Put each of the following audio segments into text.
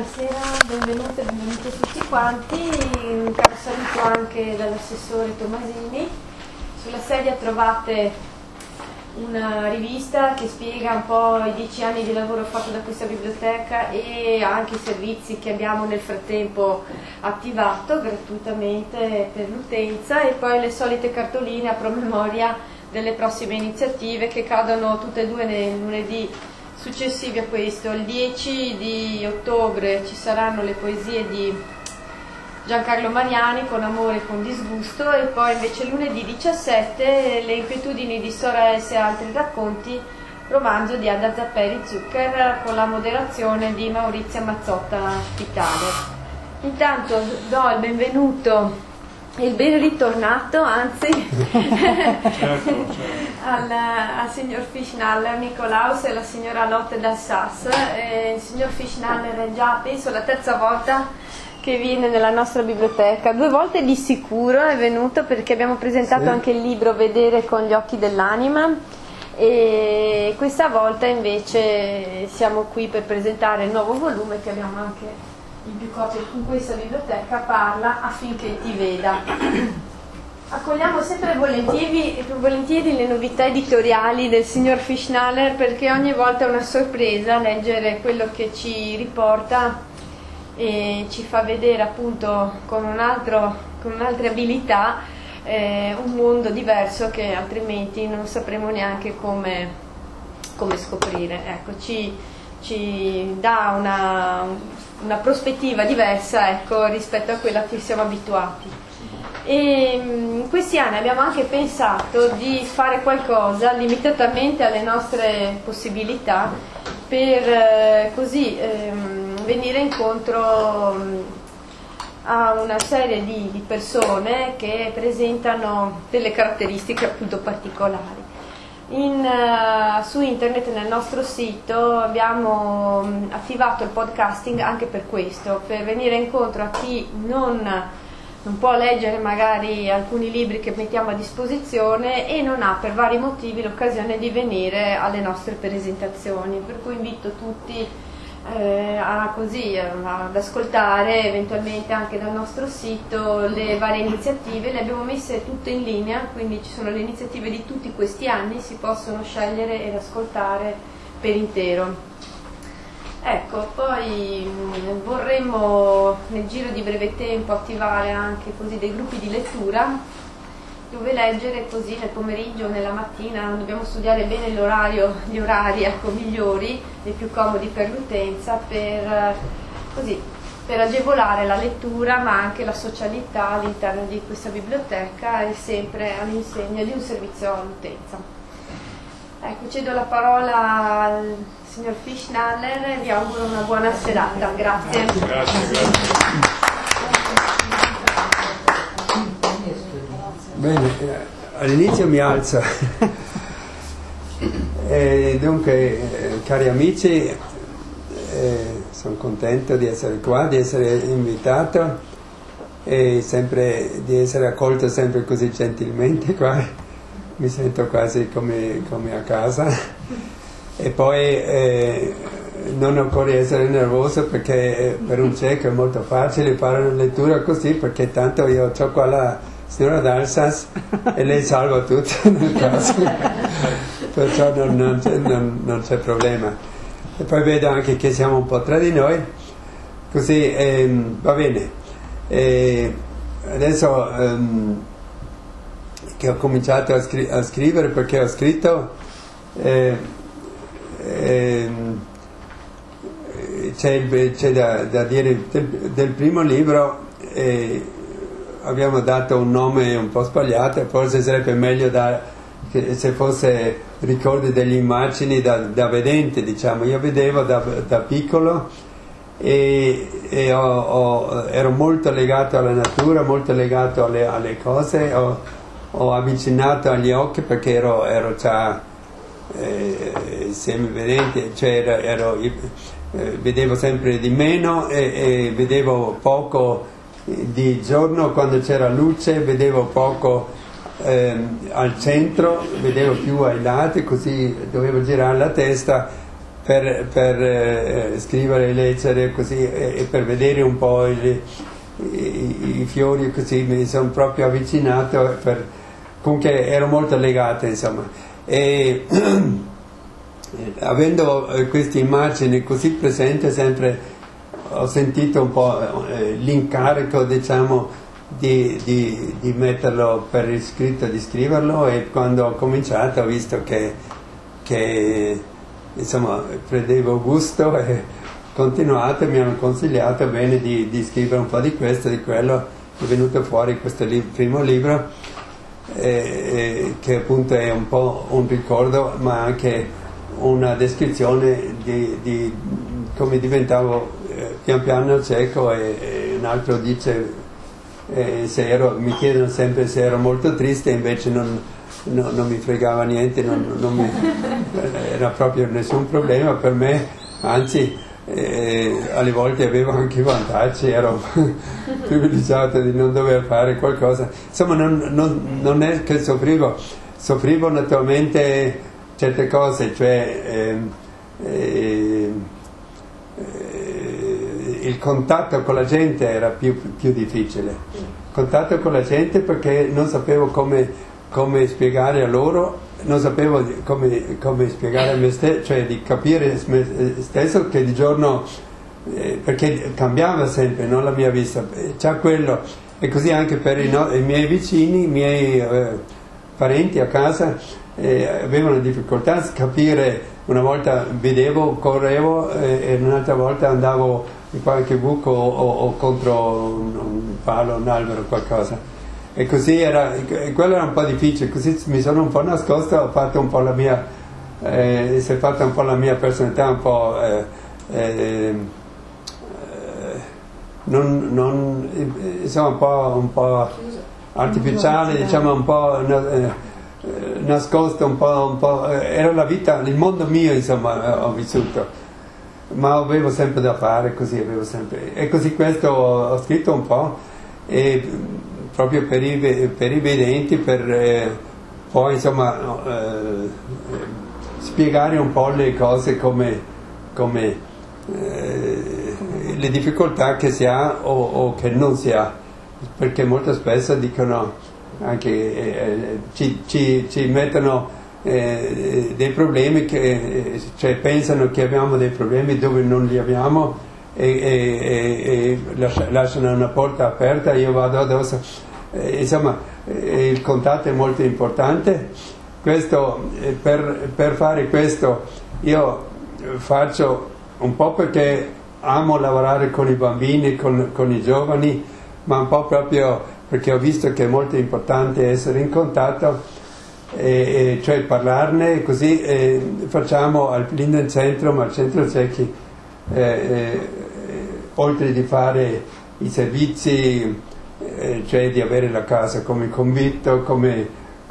Buonasera, benvenute e benvenuti a tutti quanti. Un caro saluto anche dall'assessore Tomasini. Sulla sedia trovate una rivista che spiega un po' i 10 anni di lavoro fatto da questa biblioteca e anche i servizi che abbiamo nel frattempo attivato gratuitamente per l'utenza, e poi le solite cartoline a promemoria delle prossime iniziative che cadono tutte e due nei lunedì successivi a questo. Il 10 di ottobre ci saranno le poesie di Giancarlo Mariani, Con amore e con disgusto, e poi invece lunedì 17 Le inquietudini di Sora S e altri racconti, romanzo di Ada Zapperi Zucker, con la moderazione di Maurizia Mazzotta Spitaler. Intanto do il benvenuto e il ben ritornato, anzi, al signor Fischnaller Nicolaus e alla signora Lotte d'Alsace. Il signor Fischnaller è già, penso, la terza volta che viene nella nostra biblioteca. 2 volte di sicuro è venuto perché abbiamo presentato anche il libro Vedere con gli occhi dell'anima, e questa volta invece siamo qui per presentare il nuovo volume che abbiamo anche in più copie in questa biblioteca, Parla affinché ti veda. Accogliamo sempre volentieri le novità editoriali del signor Fischnaller, perché ogni volta è una sorpresa leggere quello che ci riporta e ci fa vedere appunto con un'altra abilità un mondo diverso che altrimenti non sapremo neanche come scoprire. Ecco, ci dà una prospettiva diversa, ecco, rispetto a quella a cui siamo abituati. E in questi anni abbiamo anche pensato di fare qualcosa limitatamente alle nostre possibilità per venire incontro a una serie di persone che presentano delle caratteristiche appunto particolari. Su internet, nel nostro sito, abbiamo attivato il podcasting anche per questo, per venire incontro a chi non può leggere magari alcuni libri che mettiamo a disposizione e non ha per vari motivi l'occasione di venire alle nostre presentazioni, per cui invito tutti ad ascoltare eventualmente anche dal nostro sito le varie iniziative. Le abbiamo messe tutte in linea, quindi ci sono le iniziative di tutti questi anni, si possono scegliere ed ascoltare per intero. Ecco, poi vorremmo nel giro di breve tempo attivare anche così dei gruppi di lettura dove leggere così nel pomeriggio o nella mattina. Non dobbiamo studiare bene gli orari ecco, migliori e più comodi per l'utenza, per agevolare la lettura ma anche la socialità all'interno di questa biblioteca, e sempre all'insegna di un servizio all'utenza. Ecco, cedo la parola al signor Fischnaller e vi auguro una buona serata. Grazie. Grazie. Bene, all'inizio mi alzo. Dunque, cari amici, sono contento di essere qua, di essere invitato e sempre di essere accolto sempre così gentilmente qua. Mi sento quasi come a casa. E poi non occorre essere nervoso, perché per un cieco è molto facile fare una lettura così, perché tanto io ho qua la signora d'Alsace e lei salva tutto nel caso, perciò non c'è problema. E poi vedo anche che siamo un po' tra di noi, così va bene. Adesso che ho cominciato a scrivere, perché ho scritto c'è da dire del primo libro. Abbiamo dato un nome un po' sbagliato, forse sarebbe meglio che se fosse ricordi delle immagini da vedente, diciamo. Io vedevo da piccolo e ero molto legato alla natura, molto legato alle cose, ho avvicinato agli occhi perché ero già semivedente, cioè vedevo sempre di meno e vedevo poco di giorno quando c'era luce, vedevo poco al centro, vedevo più ai lati, così dovevo girare la testa scrivere e leggere così, e per vedere un po' i fiori, così mi sono proprio avvicinato, comunque ero molto legato, insomma. E avendo queste immagini così presenti sempre, ho sentito un po' l'incarico, diciamo, di metterlo per iscritto, di scriverlo, e quando ho cominciato ho visto che insomma prendevo gusto, e continuato, mi hanno consigliato bene di scrivere un po' di questo, di quello, è venuto fuori questo primo libro, che appunto è un po' un ricordo, ma anche una descrizione di come diventavo pian piano cieco, e un altro dice, mi chiedono sempre se ero molto triste, invece non mi fregava niente, era proprio nessun problema per me, anzi alle volte avevo anche vantaggi, ero privilegiato di non dover fare qualcosa, insomma non è che soffrivo naturalmente certe cose, cioè il contatto con la gente era più difficile, il contatto con la gente, perché non sapevo come spiegare a loro, non sapevo come spiegare a me stesso, cioè di capire me stesso che di giorno, perché cambiava sempre, no, la mia vista, c'è quello, e così anche per i miei vicini, i miei parenti a casa, avevano difficoltà a capire. Una volta vedevo, correvo, e un'altra volta andavo in qualche buco o contro un palo, un albero, qualcosa. E così quello era un po' difficile, così mi sono un po' nascosto, ho fatto un po' la mia, si è fatta un po' la mia personalità, un po' insomma un po' artificiale, diciamo, un po' nascosto, un po', era la vita, il mondo mio, insomma, ho vissuto, ma avevo sempre da fare, così e così questo ho scritto un po', e proprio per i vedenti, per poi insomma spiegare un po' le cose, come le difficoltà che si ha o che non si ha, perché molto spesso dicono anche ci mettono dei problemi, cioè pensano che abbiamo dei problemi dove non li abbiamo, e lasciano una porta aperta, io vado addosso, insomma il contatto è molto importante. Questo, per fare questo io faccio un po' perché amo lavorare con i bambini, con i giovani, ma un po' proprio perché ho visto che è molto importante essere in contatto, cioè parlarne, così facciamo al Linden Centrum, al Centro Ciechi, oltre di fare i servizi, cioè di avere la casa come convitto, come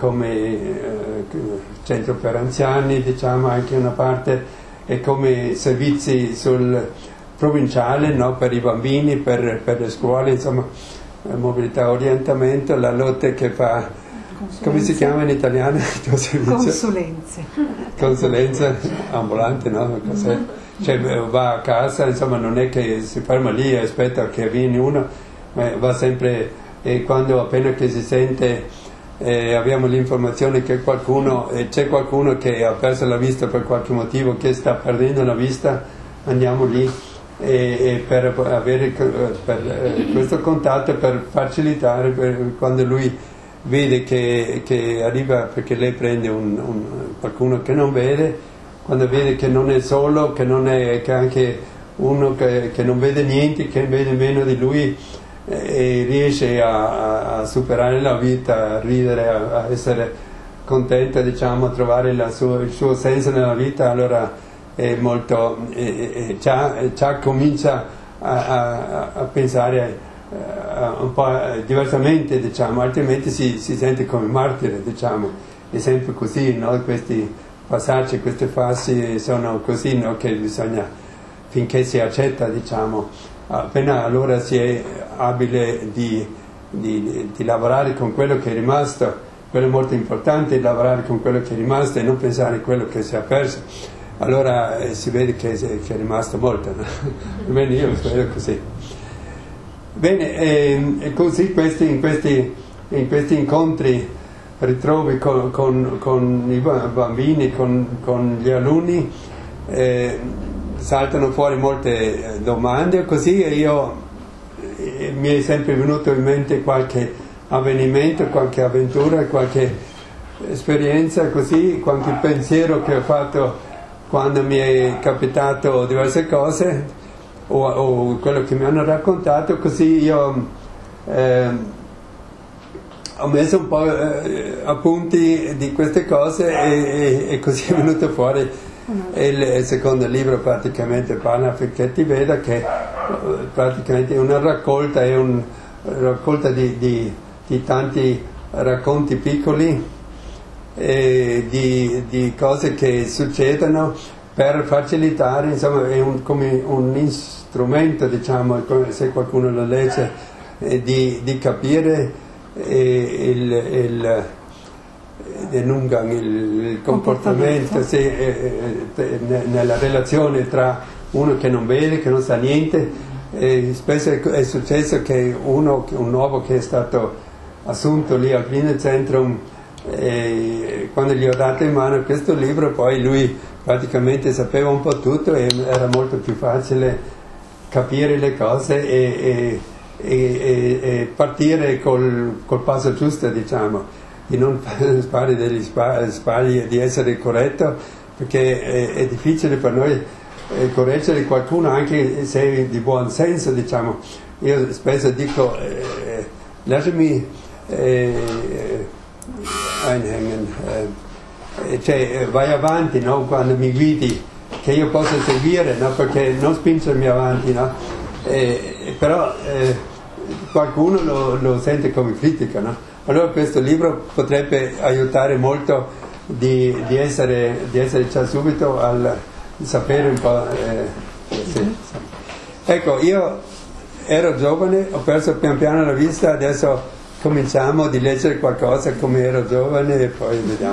centro per anziani, diciamo, anche una parte, e come servizi sul provinciale, no, per i bambini, per le scuole, insomma, mobilità, orientamento, la lotte che fa, come si chiama in italiano il tuo servizio? Consulenza ambulante, no? Cioè va a casa, insomma, non è che si ferma lì e aspetta che viene uno, ma va sempre, e quando appena che si sente abbiamo l'informazione che c'è qualcuno che ha perso la vista per qualche motivo, che sta perdendo la vista, andiamo lì e per avere questo contatto, per facilitare, quando lui vede che arriva, perché lei prende qualcuno che non vede, quando vede che non è solo, che anche uno che non vede niente, che vede meno di lui, e riesce a superare la vita, a ridere, a essere contento, diciamo, a trovare il suo senso nella vita, allora è molto, già comincia a pensare un po' diversamente, diciamo, altrimenti si sente come martire, diciamo, è sempre così, no? Questi passaggi, queste fasi sono così, no? Che bisogna, finché si accetta, diciamo, appena allora si è abile di lavorare con quello che è rimasto, quello è molto importante, lavorare con quello che è rimasto e non pensare a quello che si è perso. allora si vede che è rimasto molto, no? Almeno io spero così. Bene, e così in questi incontri ritrovi con i bambini, con gli alunni, saltano fuori molte domande, così, e mi è sempre venuto in mente qualche avvenimento, qualche avventura, qualche esperienza, così, qualche pensiero che ho fatto quando mi è capitato diverse cose o quello che mi hanno raccontato, così io ho messo un po' appunti di queste cose e così è venuto fuori il secondo libro. Praticamente parla perché ti veda che praticamente è una raccolta, di tanti racconti piccoli di cose che succedono per facilitare, insomma è come un strumento, diciamo, se qualcuno lo legge, di capire il comportamento nella relazione tra uno che non vede, che non sa niente. Spesso è successo che un nuovo che è stato assunto lì al Clean Centrum, quando gli ho dato in mano questo libro, poi lui praticamente sapeva un po' tutto e era molto più facile capire le cose e partire col passo giusto, diciamo, di non fare degli sbagli, di essere corretto, perché è difficile per noi correggere qualcuno anche se di buon senso, diciamo. Io spesso dico lasciami einhängen, cioè vai avanti, no? Quando mi guidi, che io possa seguire, no? Perché non spingermi avanti, no? Però qualcuno lo sente come critica, no? Allora questo libro potrebbe aiutare molto di essere già subito al sapere un po'. Sì. Ecco, io ero giovane, ho perso pian piano la vista, adesso cominciamo di leggere qualcosa come ero giovane e poi vediamo.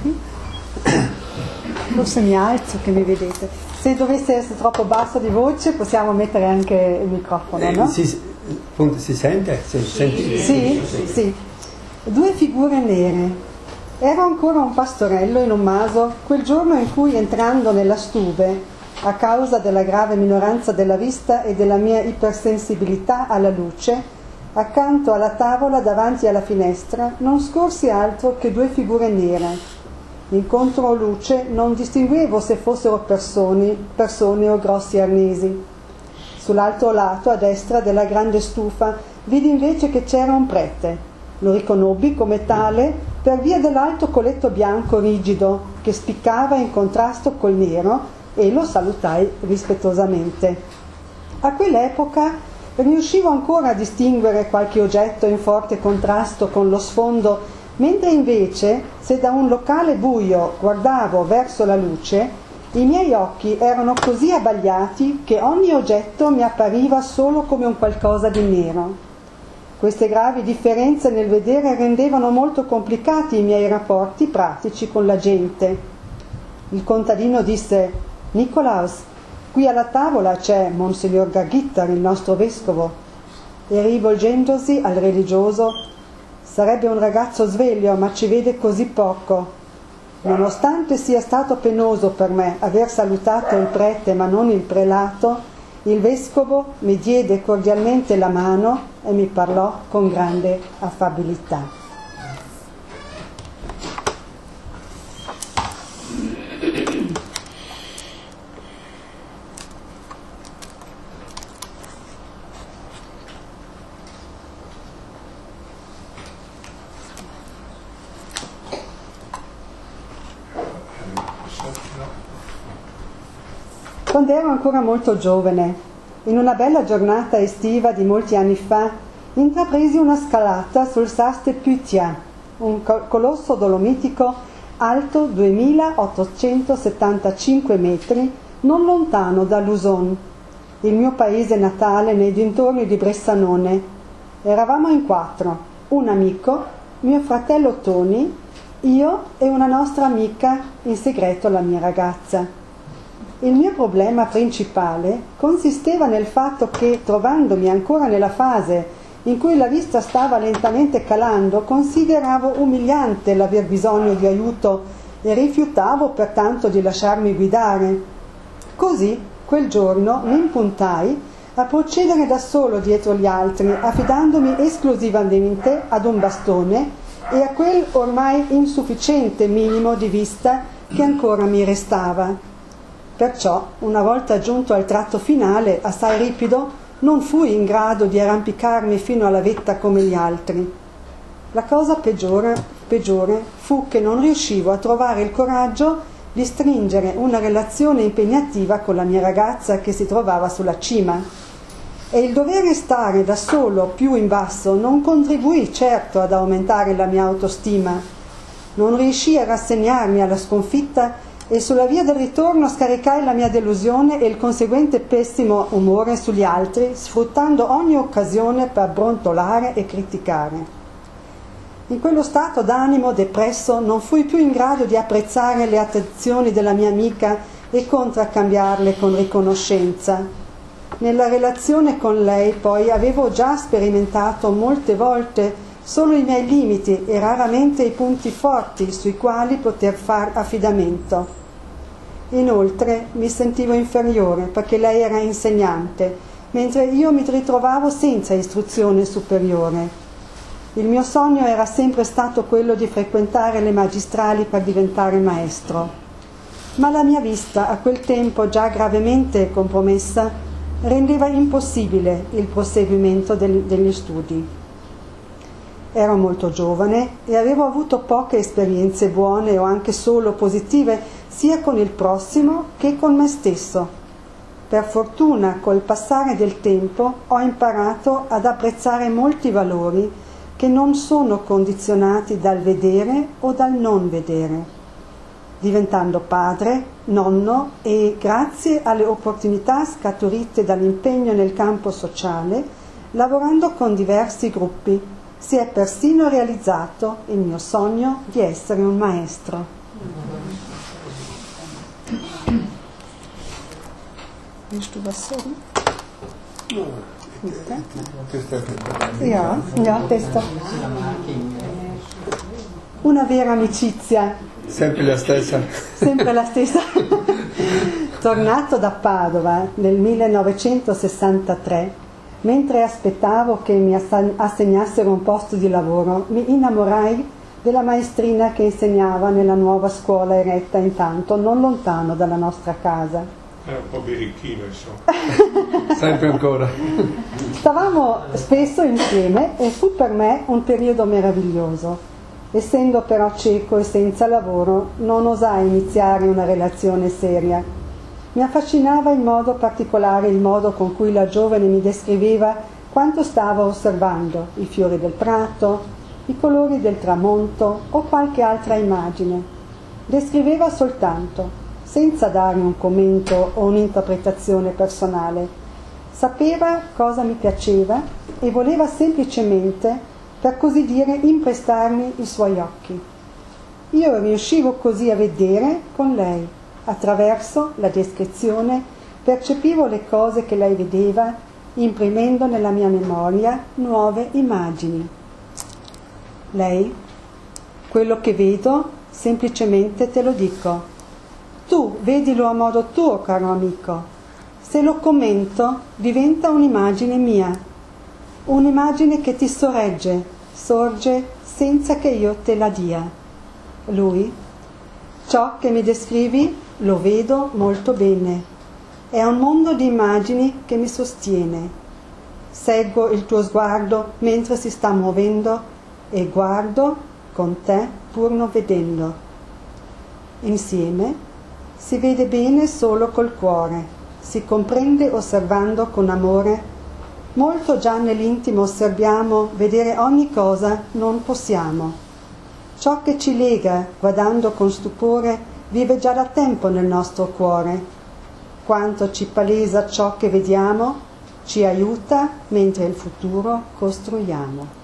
Forse mi alzo che mi vedete. Se dovesse essere troppo basso di voce possiamo mettere anche il microfono, no? Appunto, si sente? Sì. 2 figure nere. Ero ancora un pastorello in un maso quel giorno in cui, entrando nella stube, a causa della grave minoranza della vista e della mia ipersensibilità alla luce, accanto alla tavola davanti alla finestra non scorsi altro che 2 figure nere. In controluce non distinguevo se fossero persone o grossi arnesi. Sull'altro lato, a destra della grande stufa, vidi invece che c'era un prete. Lo riconobbi come tale per via dell'alto colletto bianco rigido che spiccava in contrasto col nero, e lo salutai rispettosamente. A quell'epoca riuscivo ancora a distinguere qualche oggetto in forte contrasto con lo sfondo, mentre invece, se da un locale buio guardavo verso la luce, i miei occhi erano così abbagliati che ogni oggetto mi appariva solo come un qualcosa di nero. Queste gravi differenze nel vedere rendevano molto complicati i miei rapporti pratici con la gente. Il contadino disse: «Nicolaus, qui alla tavola c'è Monsignor Gagittar, il nostro vescovo», e rivolgendosi al religioso: «Sarebbe un ragazzo sveglio, ma ci vede così poco». Nonostante sia stato penoso per me aver salutato il prete ma non il prelato, il vescovo mi diede cordialmente la mano e mi parlò con grande affabilità. Quando ero ancora molto giovane, in una bella giornata estiva di molti anni fa, intrapresi una scalata sul Saste Pythia, un colosso dolomitico alto 2875 metri, non lontano da Luzon, il mio paese natale nei dintorni di Bressanone. Eravamo in 4, un amico, mio fratello Tony, io e una nostra amica, in segreto la mia ragazza. Il mio problema principale consisteva nel fatto che, trovandomi ancora nella fase in cui la vista stava lentamente calando, consideravo umiliante l'aver bisogno di aiuto e rifiutavo pertanto di lasciarmi guidare. Così, quel giorno, mi impuntai a procedere da solo dietro gli altri, affidandomi esclusivamente ad un bastone e a quel ormai insufficiente minimo di vista che ancora mi restava. Perciò, una volta giunto al tratto finale, assai ripido, non fui in grado di arrampicarmi fino alla vetta come gli altri. La cosa peggiore fu che non riuscivo a trovare il coraggio di stringere una relazione impegnativa con la mia ragazza che si trovava sulla cima. E il dover restare da solo più in basso non contribuì certo ad aumentare la mia autostima. Non riuscii a rassegnarmi alla sconfitta e sulla via del ritorno scaricai la mia delusione e il conseguente pessimo umore sugli altri, sfruttando ogni occasione per brontolare e criticare. In quello stato d'animo depresso non fui più in grado di apprezzare le attenzioni della mia amica e contraccambiarle con riconoscenza. Nella relazione con lei poi avevo già sperimentato molte volte solo i miei limiti e raramente i punti forti sui quali poter far affidamento. Inoltre mi sentivo inferiore perché lei era insegnante, mentre io mi ritrovavo senza istruzione superiore. Il mio sogno era sempre stato quello di frequentare le magistrali per diventare maestro, ma la mia vista, a quel tempo già gravemente compromessa, rendeva impossibile il proseguimento degli studi. Ero molto giovane e avevo avuto poche esperienze buone o anche solo positive sia con il prossimo che con me stesso. Per fortuna, col passare del tempo, ho imparato ad apprezzare molti valori che non sono condizionati dal vedere o dal non vedere. Diventando padre, nonno e grazie alle opportunità scaturite dall'impegno nel campo sociale, lavorando con diversi gruppi, si è persino realizzato il mio sogno di essere un maestro. Willst du was sagen? Ja, questo. Una vera amicizia. Sempre la stessa. Sempre la stessa. Tornato da Padova nel 1963, mentre aspettavo che mi assegnassero un posto di lavoro, mi innamorai della maestrina che insegnava nella nuova scuola eretta intanto, non lontano dalla nostra casa. Era un po' birichino, insomma. Sempre ancora. Stavamo spesso insieme e fu per me un periodo meraviglioso. Essendo però cieco e senza lavoro, non osai iniziare una relazione seria. Mi affascinava in modo particolare il modo con cui la giovane mi descriveva quanto stava osservando i fiori del prato, i colori del tramonto o qualche altra immagine. Descriveva soltanto, senza dare un commento o un'interpretazione personale. Sapeva cosa mi piaceva e voleva semplicemente, per così dire, imprestarmi i suoi occhi. Io riuscivo così a vedere con lei. Attraverso la descrizione percepivo le cose che lei vedeva, imprimendo nella mia memoria nuove immagini. Lei, quello che vedo, semplicemente te lo dico. Tu vedilo a modo tuo, caro amico. Se lo commento, diventa un'immagine mia, un'immagine che ti sorge senza che io te la dia. Lui, ciò che mi descrivi lo vedo molto bene. È un mondo di immagini che mi sostiene. Seguo il tuo sguardo mentre si sta muovendo e guardo con te pur non vedendo. Insieme si vede bene solo col cuore, si comprende osservando con amore. Molto già nell'intimo osserviamo, vedere ogni cosa non possiamo. Ciò che ci lega, guardando con stupore, vive già da tempo nel nostro cuore. Quanto ci palesa ciò che vediamo, ci aiuta mentre il futuro costruiamo.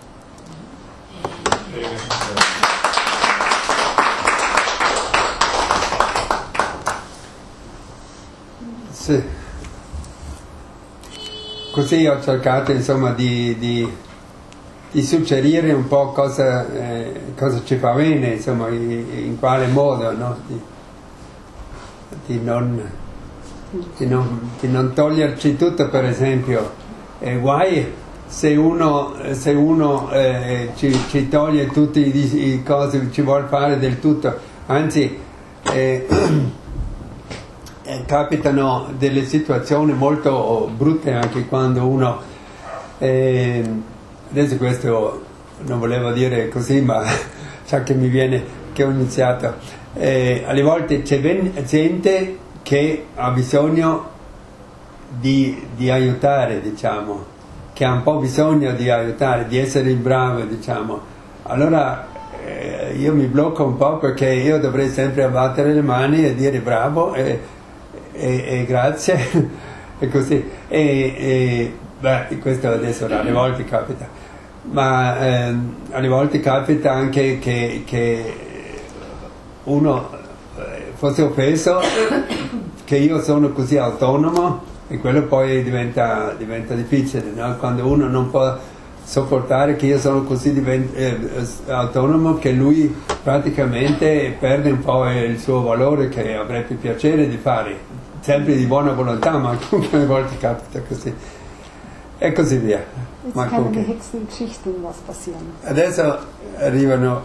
Sì. Così ho cercato insomma di suggerire un po' cosa ci fa bene, insomma, in quale modo, no? Di non toglierci tutto, per esempio. Guai se uno ci toglie tutte le cose, ci vuole fare del tutto, anzi capitano delle situazioni molto brutte anche quando uno adesso questo non volevo dire così, ma ciò che mi viene, che ho iniziato, alle volte c'è gente che ha bisogno di aiutare, diciamo, che ha un po' bisogno di aiutare, di essere bravo, diciamo. Allora io mi blocco un po' perché io dovrei sempre abbattere le mani e dire bravo e grazie e così. Questo adesso alle volte capita, ma alle volte capita anche che uno fosse offeso che io sono così autonomo, e quello poi diventa difficile, no? Quando uno non può sopportare che io sono così autonomo, che lui praticamente perde un po' il suo valore che avrebbe piacere di fare, sempre di buona volontà, ma alcune volte capita così e così via. Ma keine Hexengeschichten was passieren. Adesso arrivano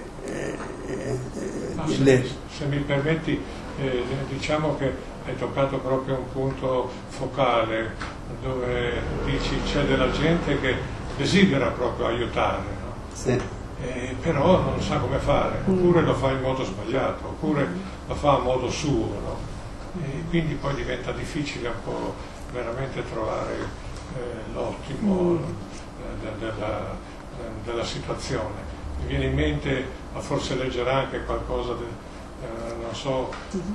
se mi permetti, diciamo che hai toccato proprio un punto focale dove dici c'è della gente che desidera proprio aiutare, no? Sì. Però non sa come fare, oppure lo fa in modo sbagliato, oppure lo fa a modo suo, no? E quindi poi diventa difficile un po' veramente trovare l'ottimo della situazione. Mi viene in mente, ma forse leggerà anche qualcosa non so,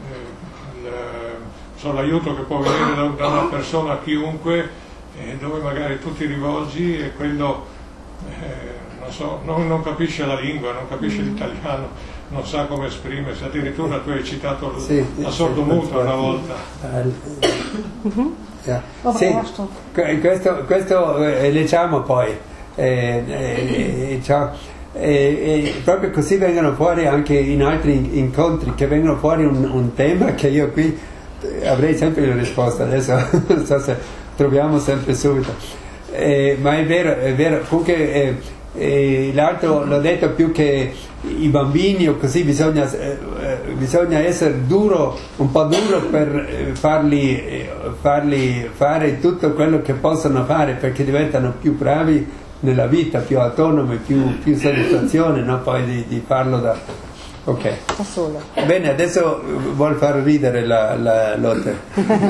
l'aiuto che può venire da una persona a chiunque, dove magari tu ti rivolgi e quello non so, non capisce la lingua, non capisce l'italiano, non sa come esprimersi, addirittura tu hai citato la sordomuta una volta. Sì, questo leggiamo poi, proprio così vengono fuori anche in altri incontri, che vengono fuori un tema che io qui avrei sempre la risposta, adesso non so se troviamo sempre subito, ma è vero, comunque l'altro l'ho detto, più che i bambini o così bisogna essere un po' duro per farli fare tutto quello che possono fare, perché diventano più bravi nella vita, più autonomi, più soddisfazione, no? Poi di farlo da solo. Bene, adesso vuol far ridere la Lotte.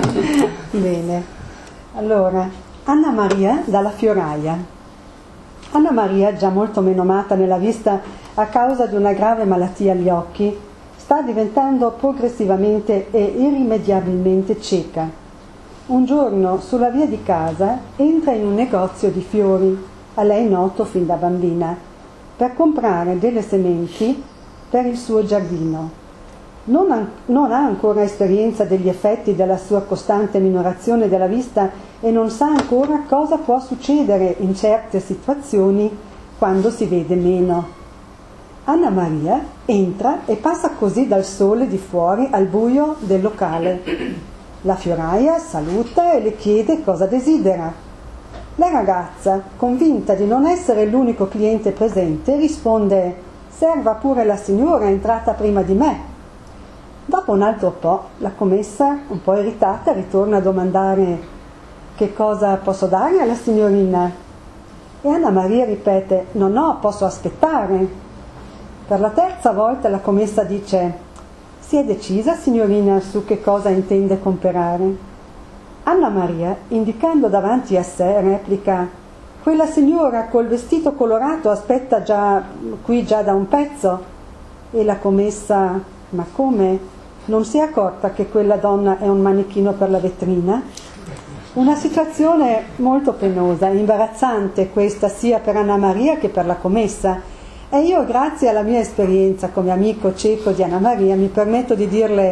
Bene, allora Anna Maria dalla Fioraia. Anna Maria, già molto menomata nella vista a causa di una grave malattia agli occhi, sta diventando progressivamente e irrimediabilmente cieca. Un giorno, sulla via di casa, entra in un negozio di fiori, a lei noto fin da bambina, per comprare delle sementi per il suo giardino. Non ha ancora esperienza degli effetti della sua costante minorazione della vista e non sa ancora cosa può succedere in certe situazioni quando si vede meno. Anna Maria entra e passa così dal sole di fuori al buio del locale. La fioraia saluta e le chiede cosa desidera. La ragazza, convinta di non essere l'unico cliente presente, risponde: «Serva pure la signora, è entrata prima di me». Dopo un altro po', la commessa, un po' irritata, ritorna a domandare: «Che cosa posso dare alla signorina?» E Anna Maria ripete: «No, posso aspettare». Per la terza volta la commessa dice: «Si è decisa, signorina, su che cosa intende comprare?» Anna Maria, indicando davanti a sé, replica: «Quella signora col vestito colorato aspetta qui già da un pezzo». E la commessa: «Ma come? Non si è accorta che quella donna è un manichino per la vetrina?» Una situazione molto penosa, imbarazzante questa, sia per Anna Maria che per la commessa. E io, grazie alla mia esperienza come amico cieco di Anna Maria, mi permetto di dirle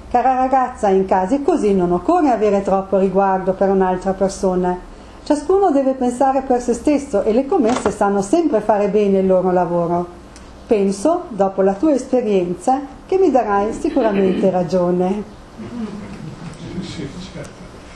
Cara ragazza, in casi così non occorre avere troppo riguardo per un'altra persona. Ciascuno deve pensare per se stesso e le commesse sanno sempre fare bene il loro lavoro. Penso, dopo la tua esperienza, che mi darai sicuramente ragione. Sì, certo.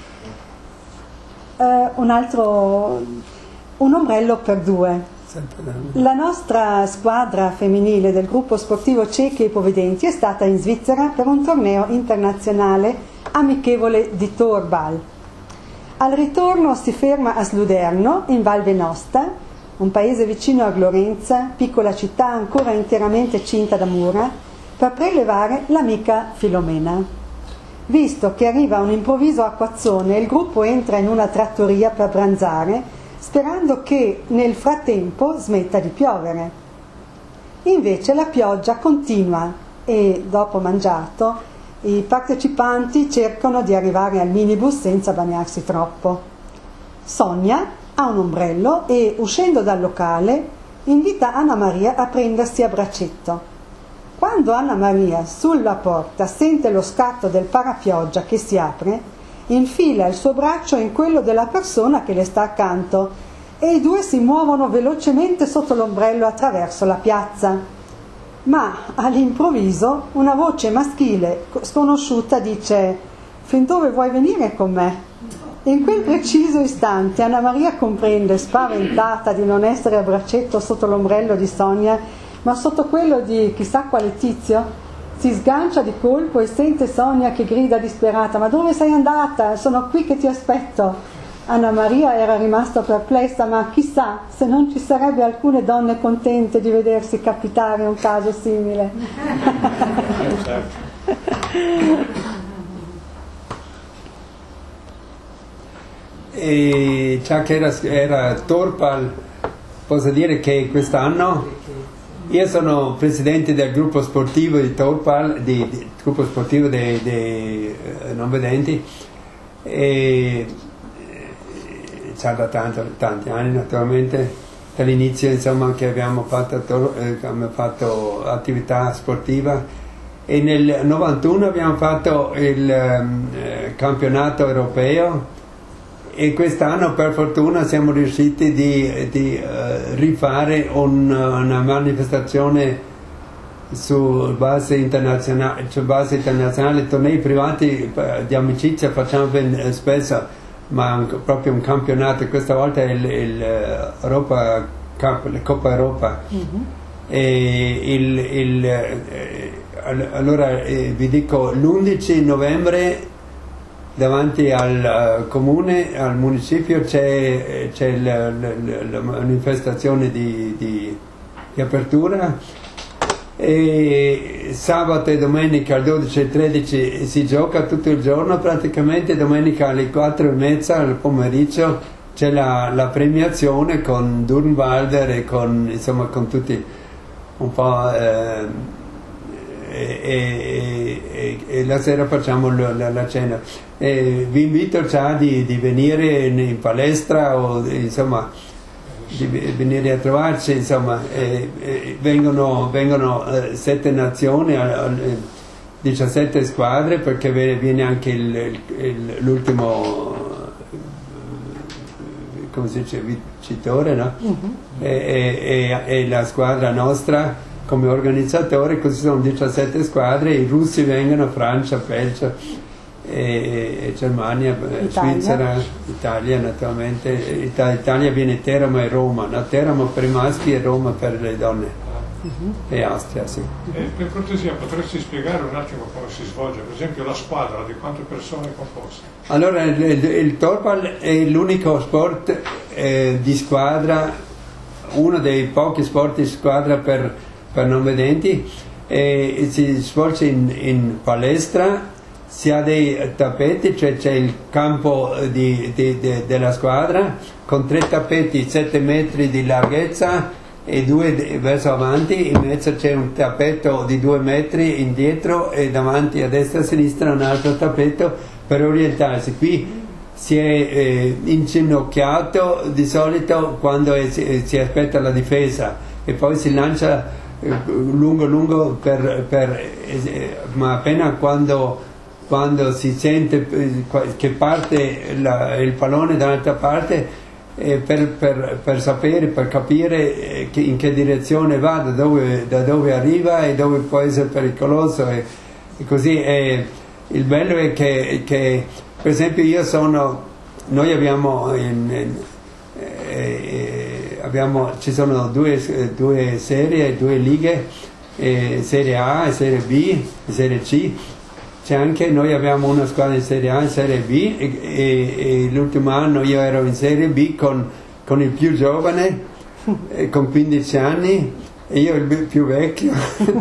Un ombrello per due. La nostra squadra femminile del gruppo sportivo Ciechi e Ipovedenti è stata in Svizzera per un torneo internazionale amichevole di Torbal. Al ritorno si ferma a Sluderno, in Val Venosta, un paese vicino a Glorenza, piccola città ancora interamente cinta da mura, per prelevare l'amica Filomena. Visto che arriva un improvviso acquazzone, il gruppo entra in una trattoria per pranzare, sperando che nel frattempo smetta di piovere. Invece la pioggia continua e, dopo mangiato, i partecipanti cercano di arrivare al minibus senza bagnarsi troppo. Sonia ha un ombrello e, uscendo dal locale, invita Anna Maria a prendersi a braccetto. Quando Anna Maria, sulla porta, sente lo scatto del parapioggia che si apre, infila il suo braccio in quello della persona che le sta accanto e i due si muovono velocemente sotto l'ombrello attraverso la piazza. Ma all'improvviso una voce maschile sconosciuta dice: «Fin dove vuoi venire con me?» In quel preciso istante Anna Maria comprende, spaventata di non essere a braccetto sotto l'ombrello di Sonia, ma sotto quello di chissà quale tizio. Si sgancia di colpo e sente Sonia che grida disperata: «Ma dove sei andata? Sono qui che ti aspetto!» Anna Maria era rimasta perplessa, ma chissà se non ci sarebbe alcune donne contente di vedersi capitare un caso simile. E già che era Torbal, posso dire che quest'anno io sono presidente del gruppo sportivo di Torbal, gruppo sportivo dei non vedenti, e già da tanti anni naturalmente, dall'inizio insomma che abbiamo fatto attività sportiva, e nel 91 abbiamo fatto il campionato europeo. E quest'anno per fortuna siamo riusciti di rifare una manifestazione su base internazionale, tornei privati di amicizia facciamo ben spesso, ma proprio un campionato, questa volta è l'Europa Cup, la Coppa Europa. Allora vi dico, l'11 novembre davanti al comune, al municipio, c'è la manifestazione di apertura, e sabato e domenica alle 12 e 13 si gioca tutto il giorno praticamente. Domenica alle 4:30 al pomeriggio c'è la premiazione con Durnwalder e con tutti un po', e la sera facciamo la cena. Vi invito già di venire in palestra, o insomma di venire a trovarci, insomma. Vengono 7 nazioni, 17 squadre, perché viene anche l'ultimo, come si dice, vincitore, no? E la squadra nostra come organizzatore, così sono 17 squadre. I russi vengono, Francia, Belgio e Germania, Svizzera, Italia naturalmente. Italia viene Teramo e Roma, no? Teramo per i maschi e Roma per le donne, e Austria, sì. Per cortesia potresti spiegare un attimo come si svolge, per esempio la squadra, di quante persone è composta? Allora il Torbal è l'unico sport di squadra, uno dei pochi sport di squadra per non vedenti, e si svolge in palestra. Si ha dei tappeti, cioè c'è il campo della squadra con 3 tappeti 7 metri di larghezza e 2 verso avanti, in mezzo c'è un tappetto di 2 metri indietro, e davanti a destra e a sinistra un altro tappetto per orientarsi. Qui si è inginocchiato di solito quando si aspetta la difesa, e poi si lancia lungo ma appena quando quando si sente che parte il pallone dall'altra parte, per sapere, per capire in che direzione va, da dove arriva e dove può essere pericoloso, e così. Il bello è che per esempio noi abbiamo ci sono due serie, due lighe, Serie A e Serie B e Serie C. Noi abbiamo una squadra in Serie A e Serie B, e l'ultimo anno io ero in Serie B con il più giovane, con 15 anni, e io il più vecchio.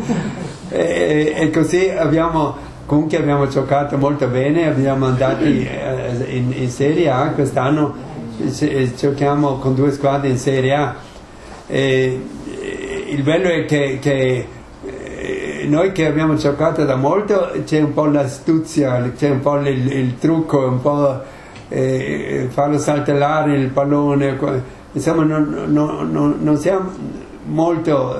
e così comunque abbiamo giocato molto bene, abbiamo andati in Serie A. Quest'anno giochiamo con due squadre in Serie A. Il bello è che noi che abbiamo giocato da molto, c'è un po' l'astuzia, c'è un po' il trucco, un po' farlo saltellare il pallone, insomma non siamo molto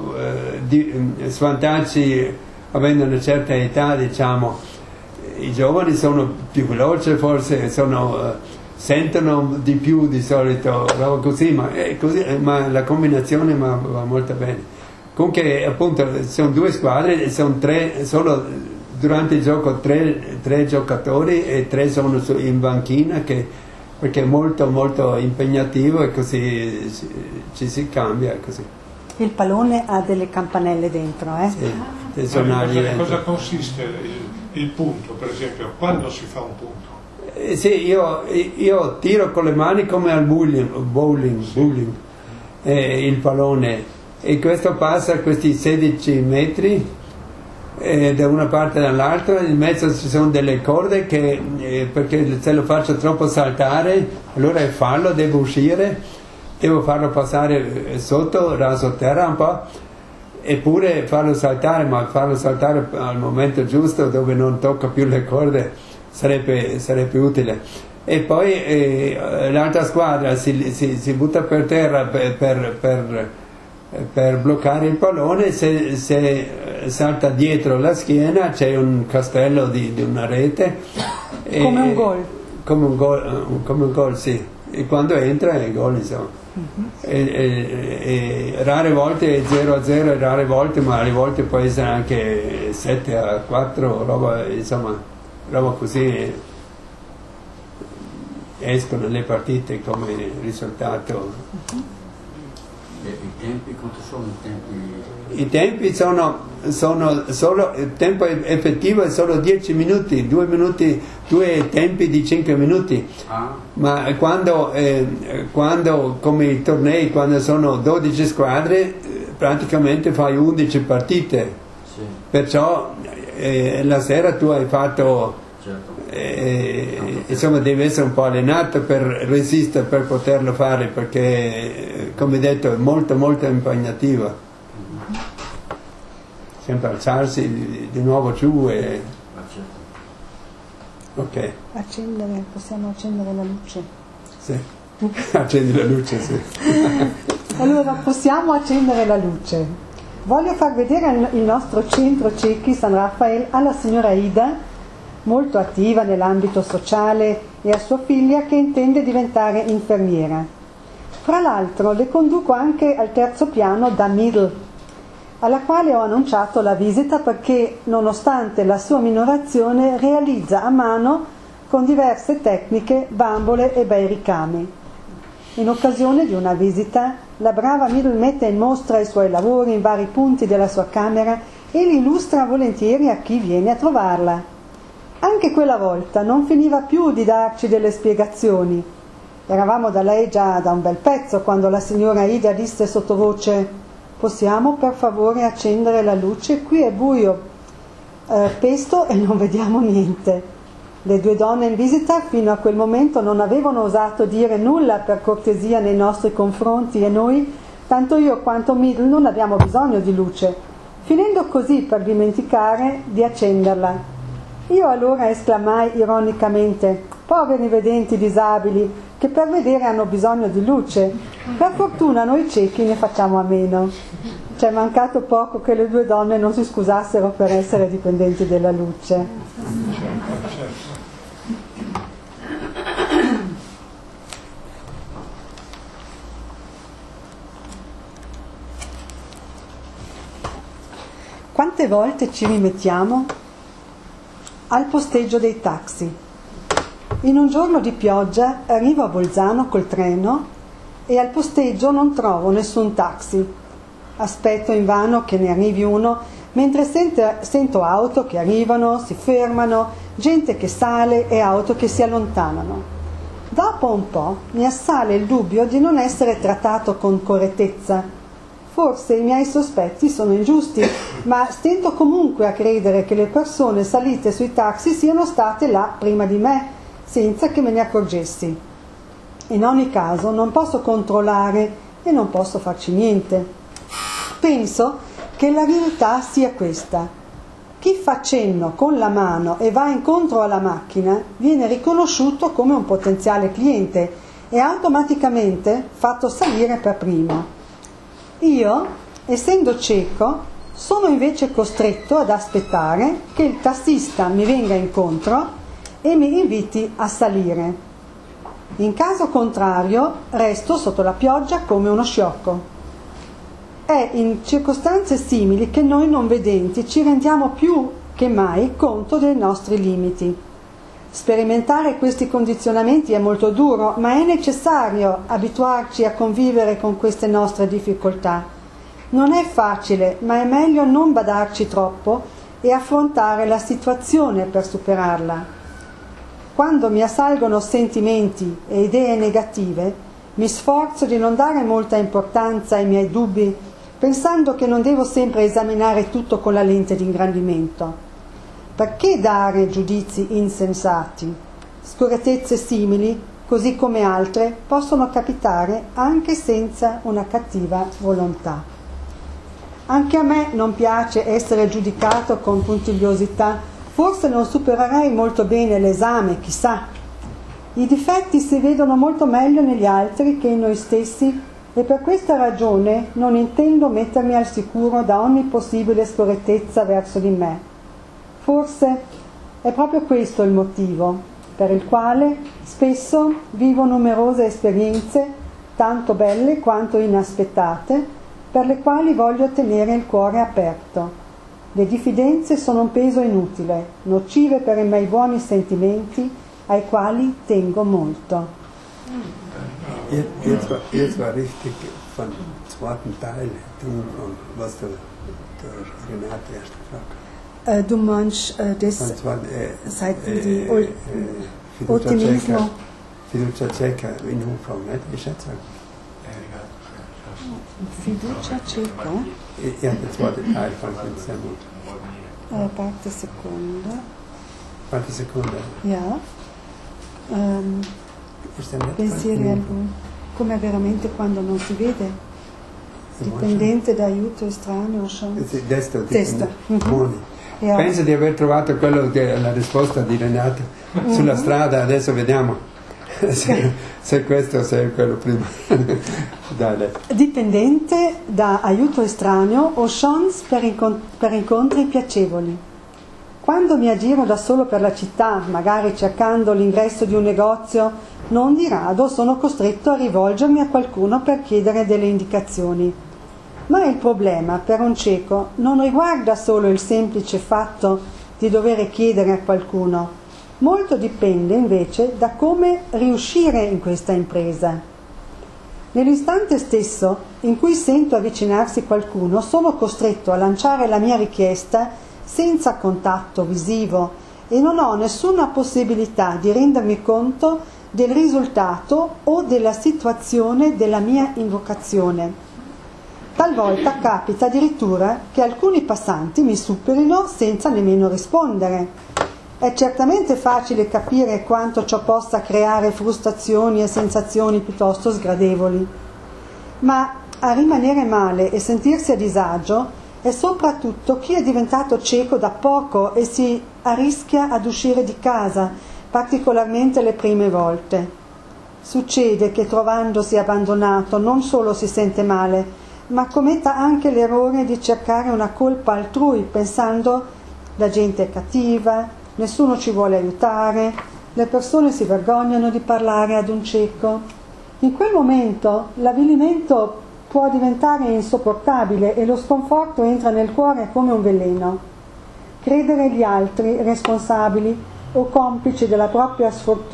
svantaggi avendo una certa età, diciamo. I giovani sono più veloci, forse sentono di più di solito, roba così, ma la combinazione va molto bene. Comunque appunto sono due squadre, sono tre, solo durante il gioco tre giocatori, e tre sono in banchina, perché è molto molto impegnativo, e così ci si cambia così. Il pallone ha delle campanelle dentro, Sì, cosa consiste il punto, per esempio, quando si fa un punto? Sì, io tiro con le mani come al bowling, il pallone, e questo passa questi 16 metri da una parte all'altra. In mezzo ci sono delle corde perché se lo faccio troppo saltare allora è fallo, devo uscire, devo farlo passare sotto, raso terra un po', eppure farlo saltare, ma farlo saltare al momento giusto dove non tocca più le corde sarebbe utile. E poi l'altra squadra si butta per terra per bloccare il pallone. Se salta dietro la schiena c'è un castello di una rete, come un gol. Come un gol, sì, e quando entra è gol, insomma. E rare volte è 0-0, e rare volte, ma alle volte può essere anche 7-4, roba così. Escono le partite come risultato. I tempi, quanto sono i tempi? I tempi sono solo, il tempo effettivo è solo 10 minuti, 2 minuti, 2 tempi di 5 minuti. Ma quando come i tornei, quando sono 12 squadre, praticamente fai 11 partite. Sì. Perciò la sera tu hai fatto, Certo. insomma devi essere un po' allenato per resistere, per poterlo fare, perché come detto è molto molto impegnativa. Sempre alzarsi di nuovo giù e... Ok. Possiamo accendere la luce? Sì. Accendi la luce, sì. Allora possiamo accendere la luce. Voglio far vedere il nostro centro Cecchi San Raffaele alla signora Ida, molto attiva nell'ambito sociale, e a sua figlia che intende diventare infermiera. Fra l'altro le conduco anche al terzo piano da Middle, alla quale ho annunciato la visita perché, nonostante la sua minorazione, realizza a mano con diverse tecniche bambole e bei ricami. In occasione di una visita, la brava Middle mette in mostra i suoi lavori in vari punti della sua camera e li illustra volentieri a chi viene a trovarla. Anche quella volta non finiva più di darci delle spiegazioni. Eravamo da lei già da un bel pezzo quando la signora Ida disse sottovoce: «Possiamo per favore accendere la luce? Qui è buio, pesto e non vediamo niente». Le due donne in visita fino a quel momento non avevano osato dire nulla per cortesia nei nostri confronti, e noi, tanto io quanto Middle, non abbiamo bisogno di luce, finendo così per dimenticare di accenderla. Io allora esclamai ironicamente: «Poveri vedenti disabili, che per vedere hanno bisogno di luce. Per fortuna noi ciechi ne facciamo a meno». C'è mancato poco che le due donne non si scusassero per essere dipendenti della luce. Quante volte ci rimettiamo al posteggio dei taxi? In un giorno di pioggia arrivo a Bolzano col treno e al posteggio non trovo nessun taxi. Aspetto invano che ne arrivi uno, mentre sento auto che arrivano, si fermano, gente che sale e auto che si allontanano. Dopo un po' mi assale il dubbio di non essere trattato con correttezza. Forse i miei sospetti sono ingiusti, ma stento comunque a credere che le persone salite sui taxi siano state là prima di me, senza che me ne accorgessi. In ogni caso non posso controllare e non posso farci niente. Penso che la realtà sia questa. Chi fa cenno con la mano e va incontro alla macchina viene riconosciuto come un potenziale cliente e automaticamente fatto salire per primo. Io, essendo cieco, sono invece costretto ad aspettare che il tassista mi venga incontro e mi inviti a salire. In caso contrario, resto sotto la pioggia come uno sciocco. È in circostanze simili che noi non vedenti ci rendiamo più che mai conto dei nostri limiti. Sperimentare questi condizionamenti è molto duro, ma è necessario abituarci a convivere con queste nostre difficoltà. Non è facile, ma è meglio non badarci troppo e affrontare la situazione per superarla. Quando mi assalgono sentimenti e idee negative, mi sforzo di non dare molta importanza ai miei dubbi, pensando che non devo sempre esaminare tutto con la lente di ingrandimento. Perché dare giudizi insensati? Scorrettezze simili, così come altre, possono capitare anche senza una cattiva volontà. Anche a me non piace essere giudicato con puntigliosità. Forse non supererei molto bene l'esame, chissà. I difetti si vedono molto meglio negli altri che in noi stessi e per questa ragione non intendo mettermi al sicuro da ogni possibile scorrettezza verso di me. Forse è proprio questo il motivo per il quale spesso vivo numerose esperienze, tanto belle quanto inaspettate, per le quali voglio tenere il cuore aperto. Le diffidenze sono un peso inutile, nocive per i miei buoni sentimenti, ai quali tengo molto. Jetzt war richtig vom zweiten Teil, was der Renate erst gefragt hat. Du meinst das Seiten di ottimismo? Fiducia cieca in UFO, nicht? Ist das so? Fiducia cieca? Ja, der zweite Teil fand ich sehr gut. Parte seconda. Parte seconda? Ja. Pensieri al come veramente quando non si vede, dipendente da aiuto estraneo. Testo. Ja. Penso di aver trovato quello che è la risposta di Renato sulla strada, adesso vediamo se questo o se è quello prima. Dai. Dipendente da aiuto estraneo o chance per incontri piacevoli. Quando mi aggiro da solo per la città, magari cercando l'ingresso di un negozio, non di rado sono costretto a rivolgermi a qualcuno per chiedere delle indicazioni. Ma il problema per un cieco non riguarda solo il semplice fatto di dover chiedere a qualcuno. Molto dipende invece da come riuscire in questa impresa. Nell'istante stesso in cui sento avvicinarsi qualcuno, sono costretto a lanciare la mia richiesta senza contatto visivo e non ho nessuna possibilità di rendermi conto del risultato o della situazione della mia invocazione. Talvolta capita addirittura che alcuni passanti mi superino senza nemmeno rispondere. È certamente facile capire quanto ciò possa creare frustrazioni e sensazioni piuttosto sgradevoli, ma a rimanere male e sentirsi a disagio è soprattutto chi è diventato cieco da poco e si arrischia ad uscire di casa, particolarmente le prime volte. Succede che trovandosi abbandonato non solo si sente male, ma commetta anche l'errore di cercare una colpa altrui, pensando la gente è cattiva, nessuno ci vuole aiutare, le persone si vergognano di parlare ad un cieco. In quel momento l'avvilimento può diventare insopportabile e lo sconforto entra nel cuore come un veleno. Credere gli altri responsabili o complici della propria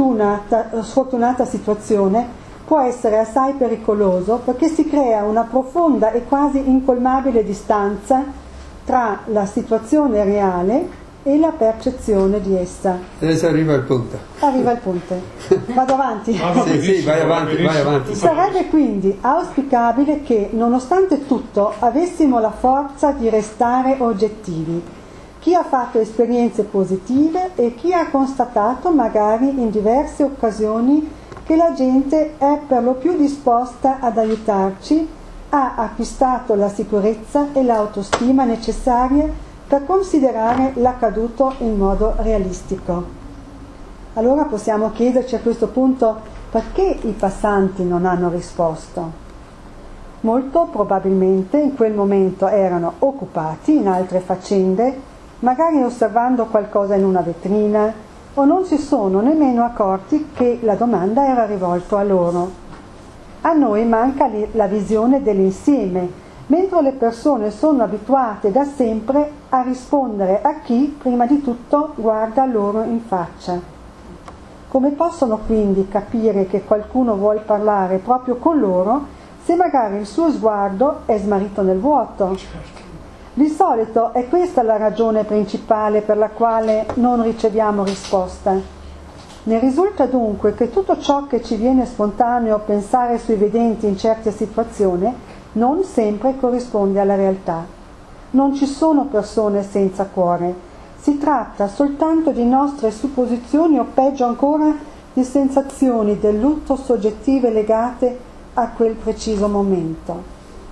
sfortunata situazione può essere assai pericoloso, perché si crea una profonda e quasi incolmabile distanza tra la situazione reale e la percezione di essa. Adesso arriva il punto. Arriva il punto. Vado avanti? Sì, vai avanti. Sarebbe quindi auspicabile che, nonostante tutto, avessimo la forza di restare oggettivi. Chi ha fatto esperienze positive e chi ha constatato, magari in diverse occasioni, che la gente è per lo più disposta ad aiutarci, ha acquistato la sicurezza e l'autostima necessarie per considerare l'accaduto in modo realistico. Allora possiamo chiederci a questo punto perché i passanti non hanno risposto. Molto probabilmente in quel momento erano occupati in altre faccende, magari osservando qualcosa in una vetrina, o non si sono nemmeno accorti che la domanda era rivolta a loro. A noi manca la visione dell'insieme, mentre le persone sono abituate da sempre a rispondere a chi, prima di tutto, guarda loro in faccia. Come possono quindi capire che qualcuno vuole parlare proprio con loro se magari il suo sguardo è smarrito nel vuoto? Di solito è questa la ragione principale per la quale non riceviamo risposta. Ne risulta dunque che tutto ciò che ci viene spontaneo pensare sui vedenti in certe situazioni non sempre corrisponde alla realtà. Non ci sono persone senza cuore, si tratta soltanto di nostre supposizioni o peggio ancora di sensazioni del lutto soggettive legate a quel preciso momento.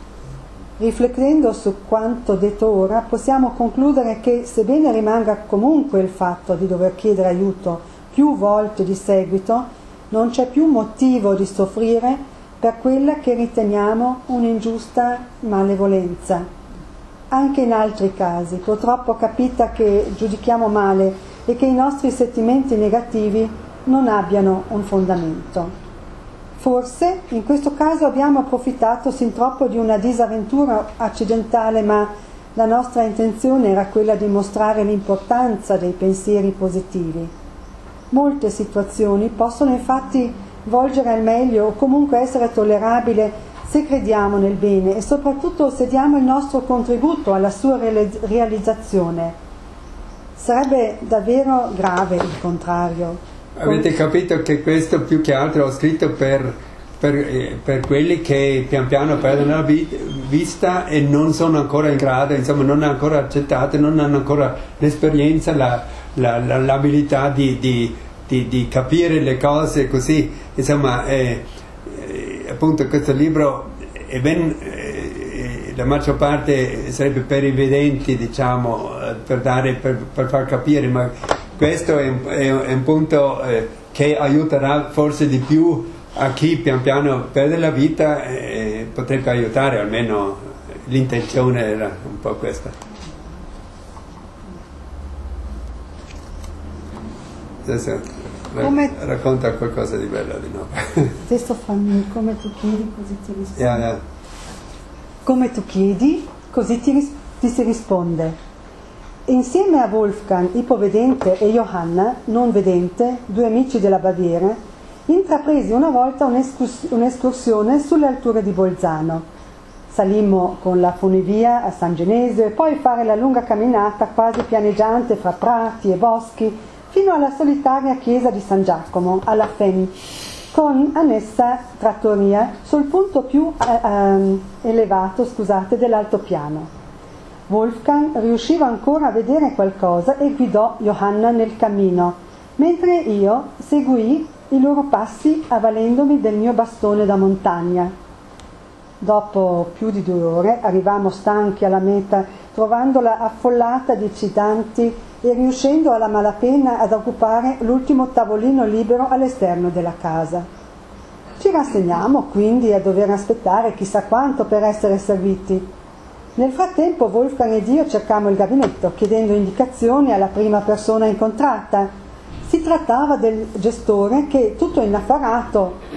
Riflettendo su quanto detto ora, possiamo concludere che, sebbene rimanga comunque il fatto di dover chiedere aiuto più volte di seguito, non c'è più motivo di soffrire per quella che riteniamo un'ingiusta malevolenza. Anche in altri casi, purtroppo capita che giudichiamo male e che i nostri sentimenti negativi non abbiano un fondamento. Forse in questo caso abbiamo approfittato sin troppo di una disavventura accidentale, ma la nostra intenzione era quella di mostrare l'importanza dei pensieri positivi. Molte situazioni possono infatti volgere al meglio o comunque essere tollerabile se crediamo nel bene e soprattutto se diamo il nostro contributo alla sua realizzazione. Sarebbe davvero grave il contrario. Avete capito che questo più che altro ho scritto per quelli che pian piano perdono la vista e non sono ancora in grado, insomma non hanno ancora accettato, non hanno ancora l'esperienza, l'abilità di capire le cose così, insomma appunto questo libro è ben, la maggior parte sarebbe per i vedenti, diciamo, per far capire, ma questo è un punto che aiuterà forse di più a chi pian piano perde la vita, potrebbe aiutare, almeno l'intenzione era un po' questa. Adesso racconta qualcosa di bello di nuovo. Adesso fammi come tu chiedi, così ti rispondo. Yeah. Come tu chiedi, così ti si risponde. Insieme a Wolfgang, ipovedente, e Johanna, non vedente, due amici della Baviera, intrapresi una volta un'escursione sulle alture di Bolzano. Salimmo con la funivia a San Genesio e poi fare la lunga camminata quasi pianeggiante fra prati e boschi fino alla solitaria chiesa di San Giacomo, alla Fen, con annessa trattoria sul punto più elevato dell'altopiano. Wolfgang riusciva ancora a vedere qualcosa e guidò Johanna nel cammino, mentre io seguii i loro passi avvalendomi del mio bastone da montagna. Dopo più di 2 ore arrivammo stanchi alla meta, trovandola affollata di citanti e riuscendo alla malapena ad occupare l'ultimo tavolino libero all'esterno della casa. Ci rassegniamo quindi a dover aspettare chissà quanto per essere serviti. Nel frattempo Wolfgang ed io cercammo il gabinetto, chiedendo indicazioni alla prima persona incontrata. Si trattava del gestore che, tutto inaffarato,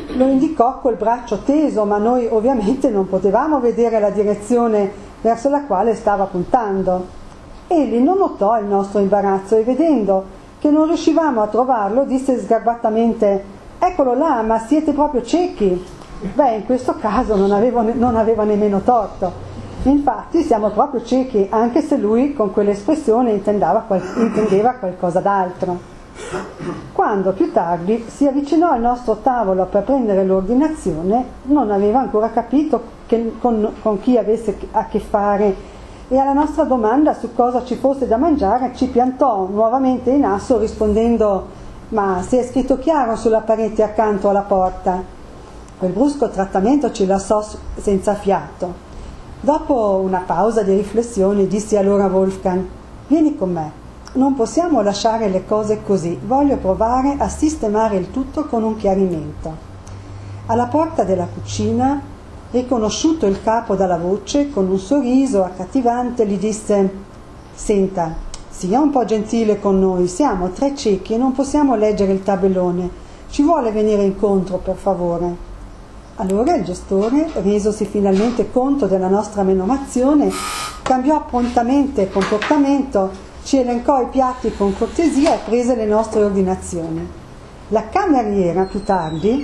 lo indicò col braccio teso, ma noi ovviamente non potevamo vedere la direzione verso la quale stava puntando. Egli non notò il nostro imbarazzo e vedendo che non riuscivamo a trovarlo disse sgarbatamente: eccolo là, ma siete proprio ciechi. Beh, in questo caso non aveva nemmeno torto. Infatti siamo proprio ciechi, anche se lui con quell'espressione intendeva qualcosa d'altro. Quando più tardi si avvicinò al nostro tavolo per prendere l'ordinazione, non aveva ancora capito con chi avesse a che fare, e alla nostra domanda su cosa ci fosse da mangiare ci piantò nuovamente in asso rispondendo: ma si è scritto chiaro sulla parete accanto alla porta. Quel brusco trattamento ci lasciò senza fiato. Dopo una pausa di riflessione dissi allora a Wolfgang: vieni con me. Non possiamo lasciare le cose così, voglio provare a sistemare il tutto con un chiarimento. Alla porta della cucina, riconosciuto il capo dalla voce, con un sorriso accattivante gli disse: senta, sia un po' gentile con noi, siamo 3 ciechi e non possiamo leggere il tabellone, ci vuole venire incontro per favore. Allora il gestore, resosi finalmente conto della nostra menomazione, cambiò prontamente comportamento, ci elencò i piatti con cortesia e prese le nostre ordinazioni. La cameriera più tardi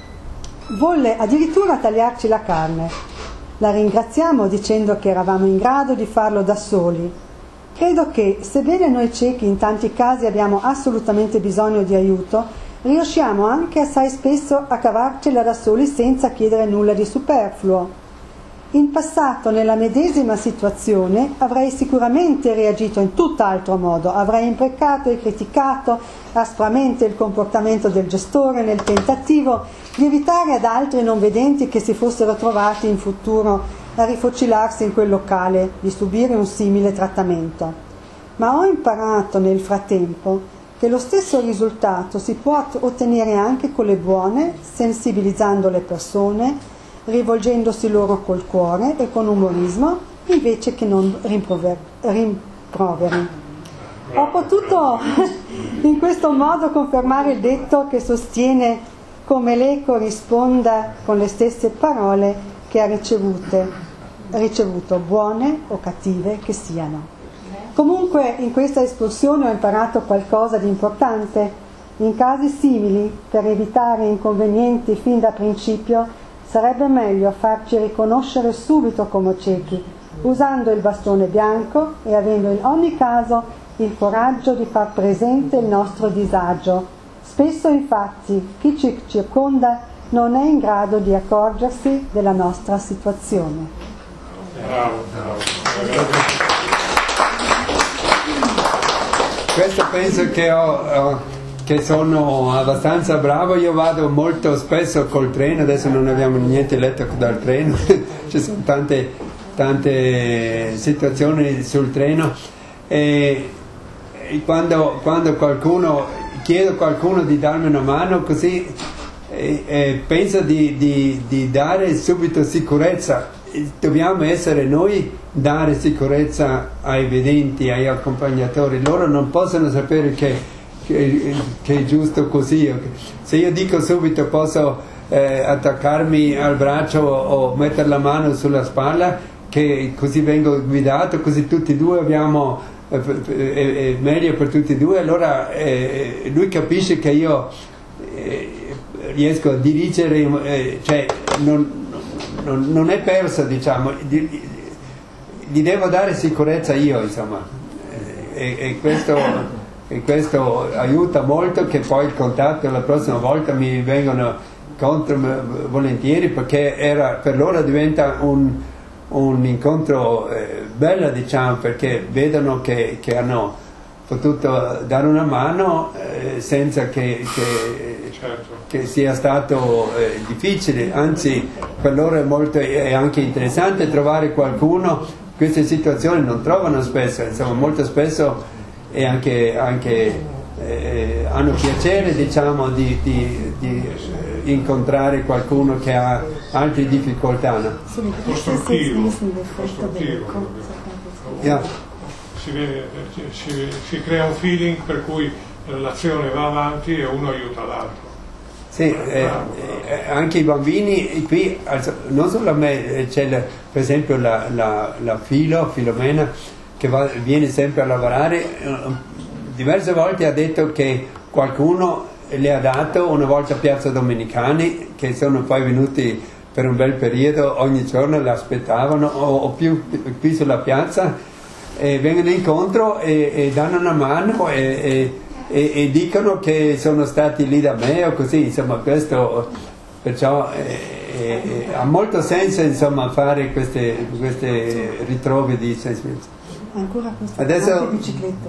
volle addirittura tagliarci la carne. La ringraziamo dicendo che eravamo in grado di farlo da soli. Credo che, sebbene noi ciechi in tanti casi abbiamo assolutamente bisogno di aiuto, riusciamo anche assai spesso a cavarcela da soli senza chiedere nulla di superfluo. In passato, nella medesima situazione, avrei sicuramente reagito in tutt'altro modo, avrei imprecato e criticato aspramente il comportamento del gestore nel tentativo di evitare ad altri non vedenti che si fossero trovati in futuro a rifocilarsi in quel locale di subire un simile trattamento. Ma ho imparato nel frattempo che lo stesso risultato si può ottenere anche con le buone, sensibilizzando le persone, rivolgendosi loro col cuore e con umorismo, invece che non rimproveri. Ho potuto in questo modo confermare il detto che sostiene come l'eco risponda con le stesse parole che ha ricevuto, buone o cattive che siano. Comunque in questa escursione ho imparato qualcosa di importante. In casi simili, per evitare inconvenienti fin da principio, sarebbe meglio farci riconoscere subito come ciechi, usando il bastone bianco e avendo in ogni caso il coraggio di far presente il nostro disagio. Spesso infatti chi ci circonda non è in grado di accorgersi della nostra situazione. Questo penso che sono abbastanza bravo. Io vado molto spesso col treno, adesso non abbiamo niente letto dal treno, ci sono tante situazioni sul treno e quando chiedo a qualcuno di darmi una mano così penso di dare subito sicurezza. Dobbiamo essere noi dare sicurezza ai vedenti, agli accompagnatori. Loro non possono sapere che è giusto così. Se io dico subito posso attaccarmi al braccio o mettere la mano sulla spalla, che così vengo guidato, così tutti e due abbiamo è meglio per tutti e due, allora lui capisce che io riesco a dirigere, cioè non è perso, diciamo, gli devo dare sicurezza io, insomma, e questo aiuta molto, che poi il contatto la prossima volta mi vengono contro volentieri, perché per loro diventa un incontro bello, diciamo, perché vedono che hanno potuto dare una mano senza che sia stato difficile, anzi per loro è anche interessante trovare qualcuno. Queste situazioni non trovano spesso, insomma, molto spesso e anche hanno piacere, diciamo, di incontrare qualcuno che ha altre difficoltà, no? Costruttivo. Yeah. Si crea un feeling per cui la relazione va avanti e uno aiuta l'altro. Sì, anche i bambini qui, non solo a me, c'è per esempio la Filomena che viene sempre a lavorare, diverse volte ha detto che qualcuno le ha dato una volta a Piazza Domenicani, che sono poi venuti per un bel periodo, ogni giorno le aspettavano, o più qui sulla piazza, e vengono incontro e danno una mano e dicono che sono stati lì da me o così, insomma, questo perciò ha molto senso, insomma, fare queste ritrovi di sensibilità. Ancora questa adesso bicicletta,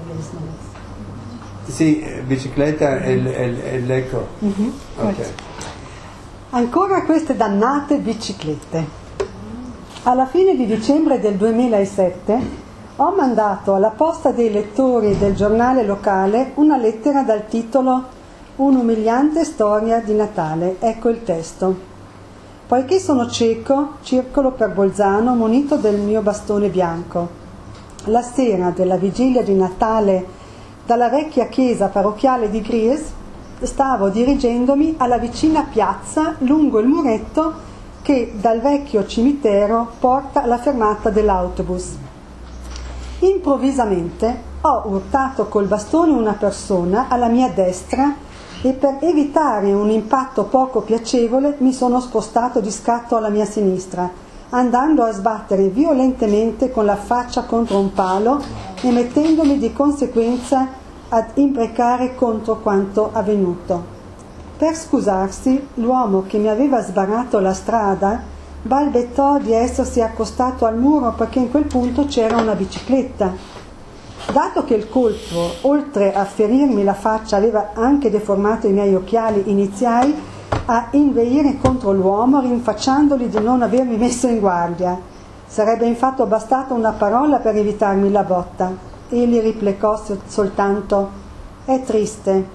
sì, bicicletta e l'eco. Okay. Ancora queste dannate biciclette. Alla fine di dicembre del 2007 ho mandato alla posta dei lettori del giornale locale una lettera dal titolo Un'umiliante storia di Natale. Ecco il testo. Poiché sono cieco, circolo per Bolzano munito del mio bastone bianco. La sera della vigilia di Natale dalla vecchia chiesa parrocchiale di Gries stavo dirigendomi alla vicina piazza lungo il muretto che dal vecchio cimitero porta alla fermata dell'autobus. Improvvisamente ho urtato col bastone una persona alla mia destra e per evitare un impatto poco piacevole mi sono spostato di scatto alla mia sinistra, andando a sbattere violentemente con la faccia contro un palo e mettendomi di conseguenza ad imprecare contro quanto avvenuto. Per scusarsi, l'uomo che mi aveva sbarrato la strada balbettò di essersi accostato al muro perché in quel punto c'era una bicicletta. Dato che il colpo, oltre a ferirmi la faccia, aveva anche deformato i miei occhiali, iniziai a inveire contro l'uomo rinfacciandogli di non avermi messo in guardia. Sarebbe infatti bastata una parola per evitarmi la botta. Egli replicò soltanto è triste,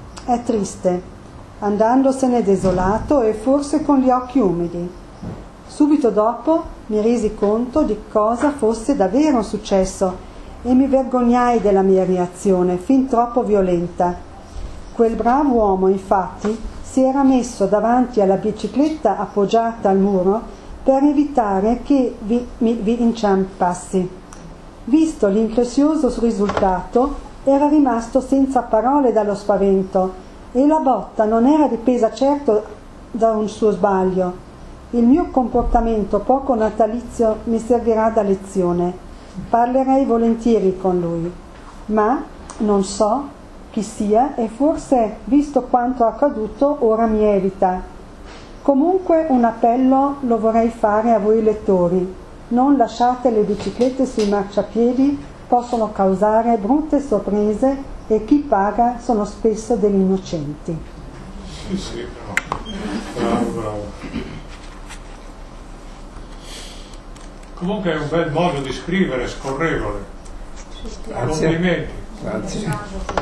andandosene desolato e forse con gli occhi umidi. Subito dopo mi resi conto di cosa fosse davvero successo e mi vergognai della mia reazione, fin troppo violenta. Quel bravo uomo, infatti, si era messo davanti alla bicicletta appoggiata al muro per evitare che vi inciampassi. Visto l'increscioso risultato, era rimasto senza parole dallo spavento e la botta non era dipesa certo da un suo sbaglio. Il mio comportamento poco natalizio mi servirà da lezione. Parlerei volentieri con lui, ma non so chi sia e forse, visto quanto accaduto, ora mi evita. Comunque un appello lo vorrei fare a voi lettori. Non lasciate le biciclette sui marciapiedi, possono causare brutte sorprese e chi paga sono spesso degli innocenti. Sì, bravo. Comunque è un bel modo di scrivere, scorrevole. Complimenti. Grazie.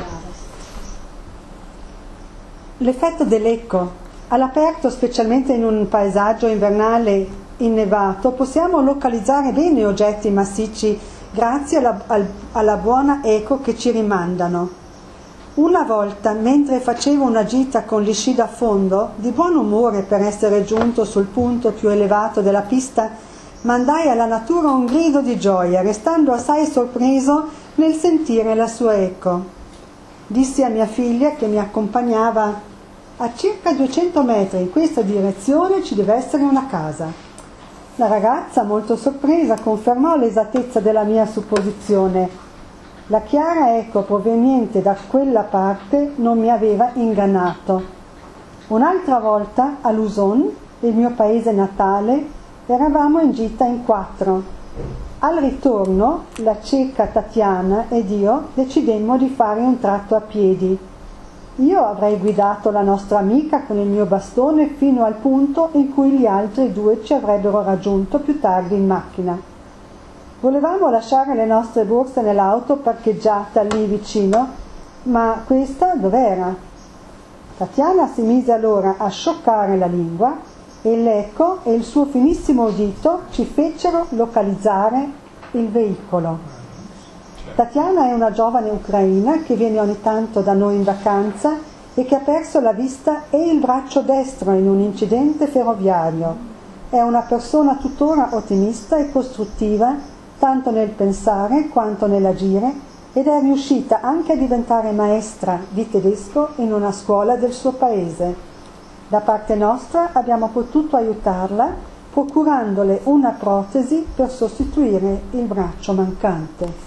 L'effetto dell'eco. All'aperto, specialmente in un paesaggio invernale innevato, possiamo localizzare bene oggetti massicci grazie alla buona eco che ci rimandano. Una volta, mentre facevo una gita con gli sci da fondo, di buon umore per essere giunto sul punto più elevato della pista, mandai alla natura un grido di gioia, restando assai sorpreso nel sentire la sua eco. Dissi a mia figlia che mi accompagnava: a circa 200 metri in questa direzione ci deve essere una casa. La ragazza, molto sorpresa, confermò l'esattezza della mia supposizione. La chiara eco proveniente da quella parte non mi aveva ingannato. Un'altra volta a Luzon, il mio paese natale, eravamo in gita in 4. Al ritorno, la ceca Tatiana ed io decidemmo di fare un tratto a piedi. Io avrei guidato la nostra amica con il mio bastone fino al punto in cui gli altri 2 ci avrebbero raggiunto più tardi in macchina. Volevamo lasciare le nostre borse nell'auto parcheggiata lì vicino, ma questa dov'era? Tatiana si mise allora a scioccare la lingua e l'eco e il suo finissimo udito ci fecero localizzare il veicolo. Tatiana è una giovane ucraina che viene ogni tanto da noi in vacanza e che ha perso la vista e il braccio destro in un incidente ferroviario. È una persona tuttora ottimista e costruttiva, tanto nel pensare quanto nell'agire, ed è riuscita anche a diventare maestra di tedesco in una scuola del suo paese. Da parte nostra abbiamo potuto aiutarla procurandole una protesi per sostituire il braccio mancante.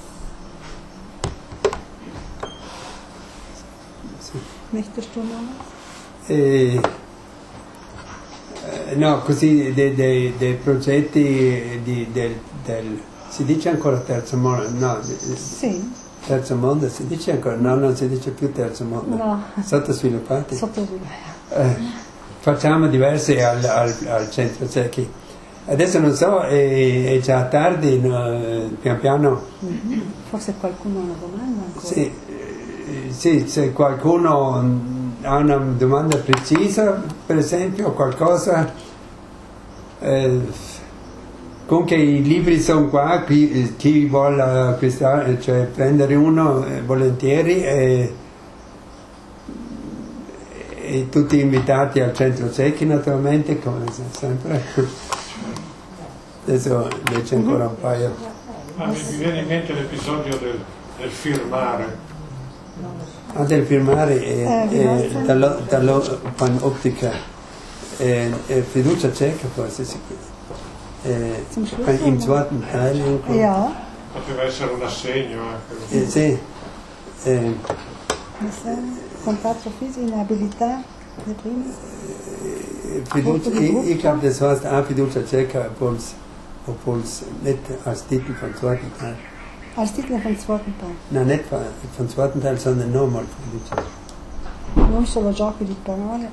No, così dei progetti si dice ancora terzo mondo? No, Sì. Terzo mondo si dice ancora? No, non si dice più terzo mondo. No. Sottosviluppati. Facciamo diversi al centro ciechi. Adesso non so, è già tardi, no, pian piano. Forse qualcuno ha una domanda ancora? Sì, se qualcuno ha una domanda precisa, per esempio, qualcosa, comunque i libri sono qua, chi vuole acquistare, cioè prendere uno volentieri e tutti invitati al centro ciechi naturalmente, come sempre. Adesso invece ancora un paio. Mi viene in mente l'episodio del firmare. Del firmare dall'ottica fiducia cieca forse im zweiten Teil Ja. Poteva essere un assegno anche. sì Contatto fisico, inabilità le prime? fiducia, ich glaube das heißt auch fiducia cieca obwohl es nicht als Titel vom zweiten Teil. Als Titel vom zweiten Teil. Nein, nicht vom zweiten Teil, sondern nochmal fiducia. Non solo giochi di parole,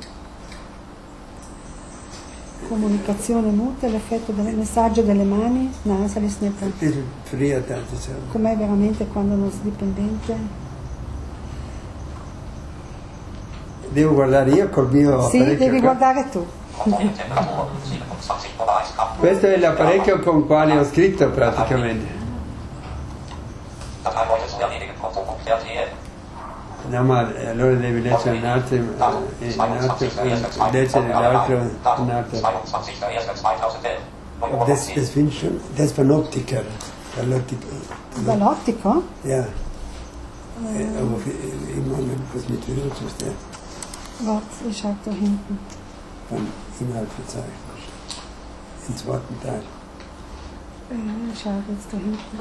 comunicazione muta, l'effetto del messaggio delle mani, nasalis netta. Com'è veramente quando uno dipendente? Devo guardare io col mio sì, apparecchio? Sì, devi guardare tu. Questo è l'apparecchio con quale ho scritto praticamente. No, ma allora devi leggere un attimo, leggere l'altro un attimo. Das finde ich schon, das von Optiker. Dall'ottico? Ja. Aber ich meine, was mit Virus ist der? Warte, ich schaue da hinten. Von Inhalt verzeichnet. Im zweiten Teil. Ich schaue jetzt da hinten.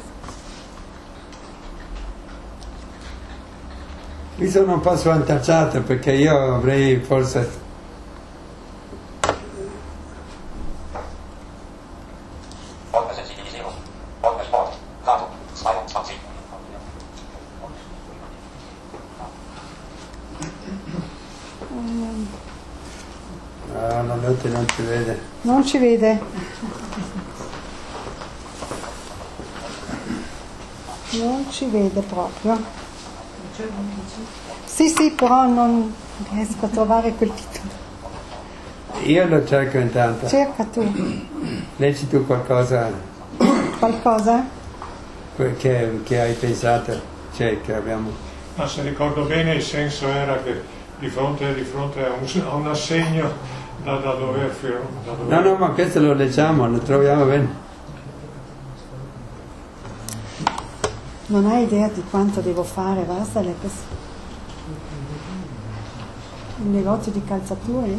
Mi sono un po' svantaggiato perché io avrei forse la notte non ci vede. Non ci vede. Non ci vede proprio. Sì, però non riesco a trovare quel titolo. Io lo cerco intanto. Cerca tu. Leggi tu qualcosa. Qualcosa? Che hai pensato, cioè che abbiamo. Ma se ricordo bene il senso era che di fronte a un assegno da dover firmare. No, ma questo lo leggiamo, lo troviamo bene. Non hai idea di quanto devo fare, basta le persone. Il negozio di calzature,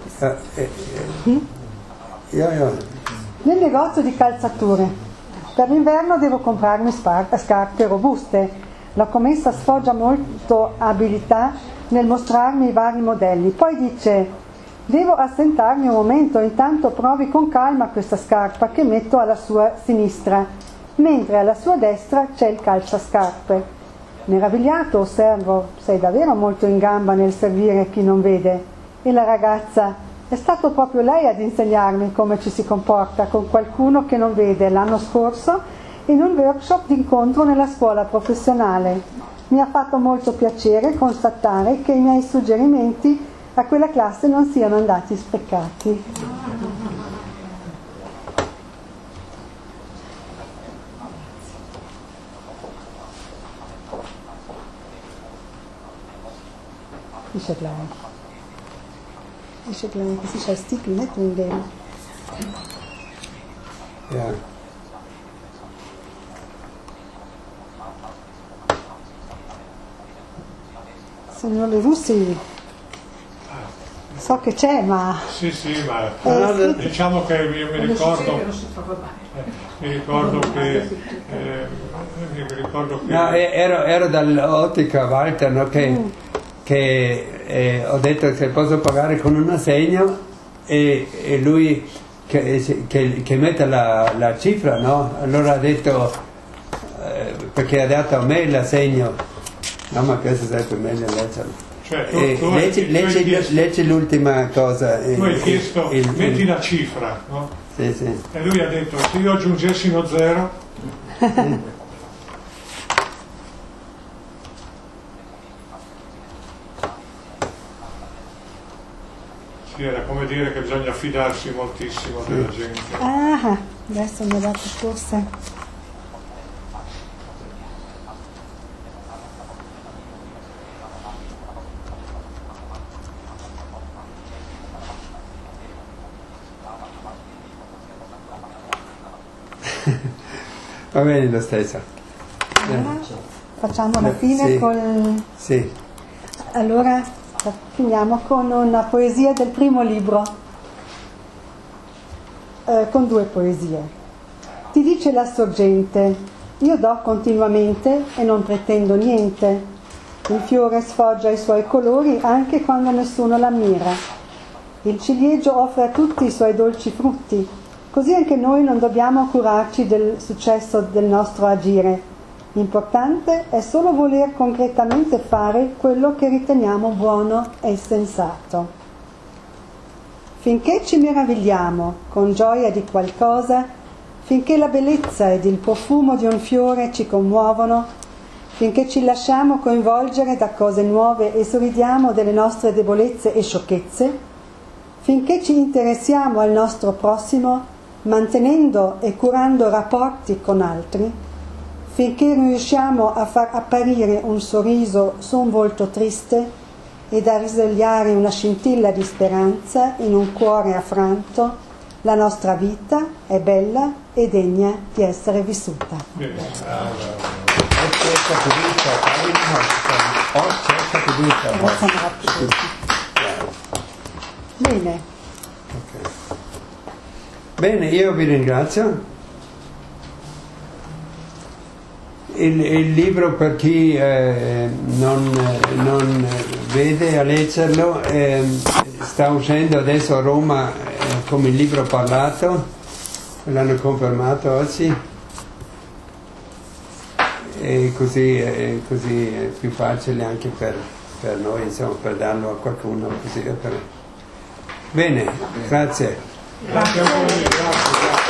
Nel negozio di calzature. Per l'inverno devo comprarmi scarpe robuste. La commessa sfoggia molto abilità nel mostrarmi i vari modelli. Poi dice: devo assentarmi un momento, intanto provi con calma questa scarpa che metto alla sua sinistra, mentre alla sua destra c'è il calzascarpe. Meravigliato osservo: sei davvero molto in gamba nel servire chi non vede. E la ragazza: è stato proprio lei ad insegnarmi come ci si comporta con qualcuno che non vede l'anno scorso in un workshop d'incontro nella scuola professionale. Mi ha fatto molto piacere constatare che i miei suggerimenti a quella classe non siano andati sprecati. Dice gleich, das ist ein Stickel, nicht in dem. Ja. Signor Le Russi, so che c'è, ma... Sì, ma sì. diciamo che io mi ricordo che No, ero dall'ottica Walter, no, che ho detto se posso pagare con un assegno e lui che mette la cifra, no? Allora ha detto, perché ha dato a me l'assegno, no, ma questo sarebbe meglio leggerlo. cioè, leggi l'ultima cosa. Tu hai chiesto, metti la cifra, no? Sì, sì. E lui ha detto, se io aggiungessi uno zero... Sì, era come dire che bisogna fidarsi moltissimo della gente. Ah, adesso mi ha dato forse... Va bene lo stesso. Facciamo la fine sì. con... Sì. Allora finiamo con una poesia del primo libro, con due poesie. Ti dice la sorgente, io do continuamente e non pretendo niente. Il fiore sfoggia i suoi colori anche quando nessuno l'ammira. Il ciliegio offre a tutti i suoi dolci frutti. Così anche noi non dobbiamo curarci del successo del nostro agire. L'importante è solo voler concretamente fare quello che riteniamo buono e sensato. Finché ci meravigliamo con gioia di qualcosa, finché la bellezza ed il profumo di un fiore ci commuovono, finché ci lasciamo coinvolgere da cose nuove e sorridiamo delle nostre debolezze e sciocchezze, finché ci interessiamo al nostro prossimo, mantenendo e curando rapporti con altri, finché riusciamo a far apparire un sorriso su un volto triste ed a risvegliare una scintilla di speranza in un cuore affranto, la nostra vita è bella e degna di essere vissuta. Bene. Bene, io vi ringrazio. Il libro, per chi non vede a leggerlo, sta uscendo adesso a Roma come libro parlato, l'hanno confermato oggi, e così è più facile anche per noi, insomma, per darlo a qualcuno. Così. Bene, grazie. Grazie a voi, grazie.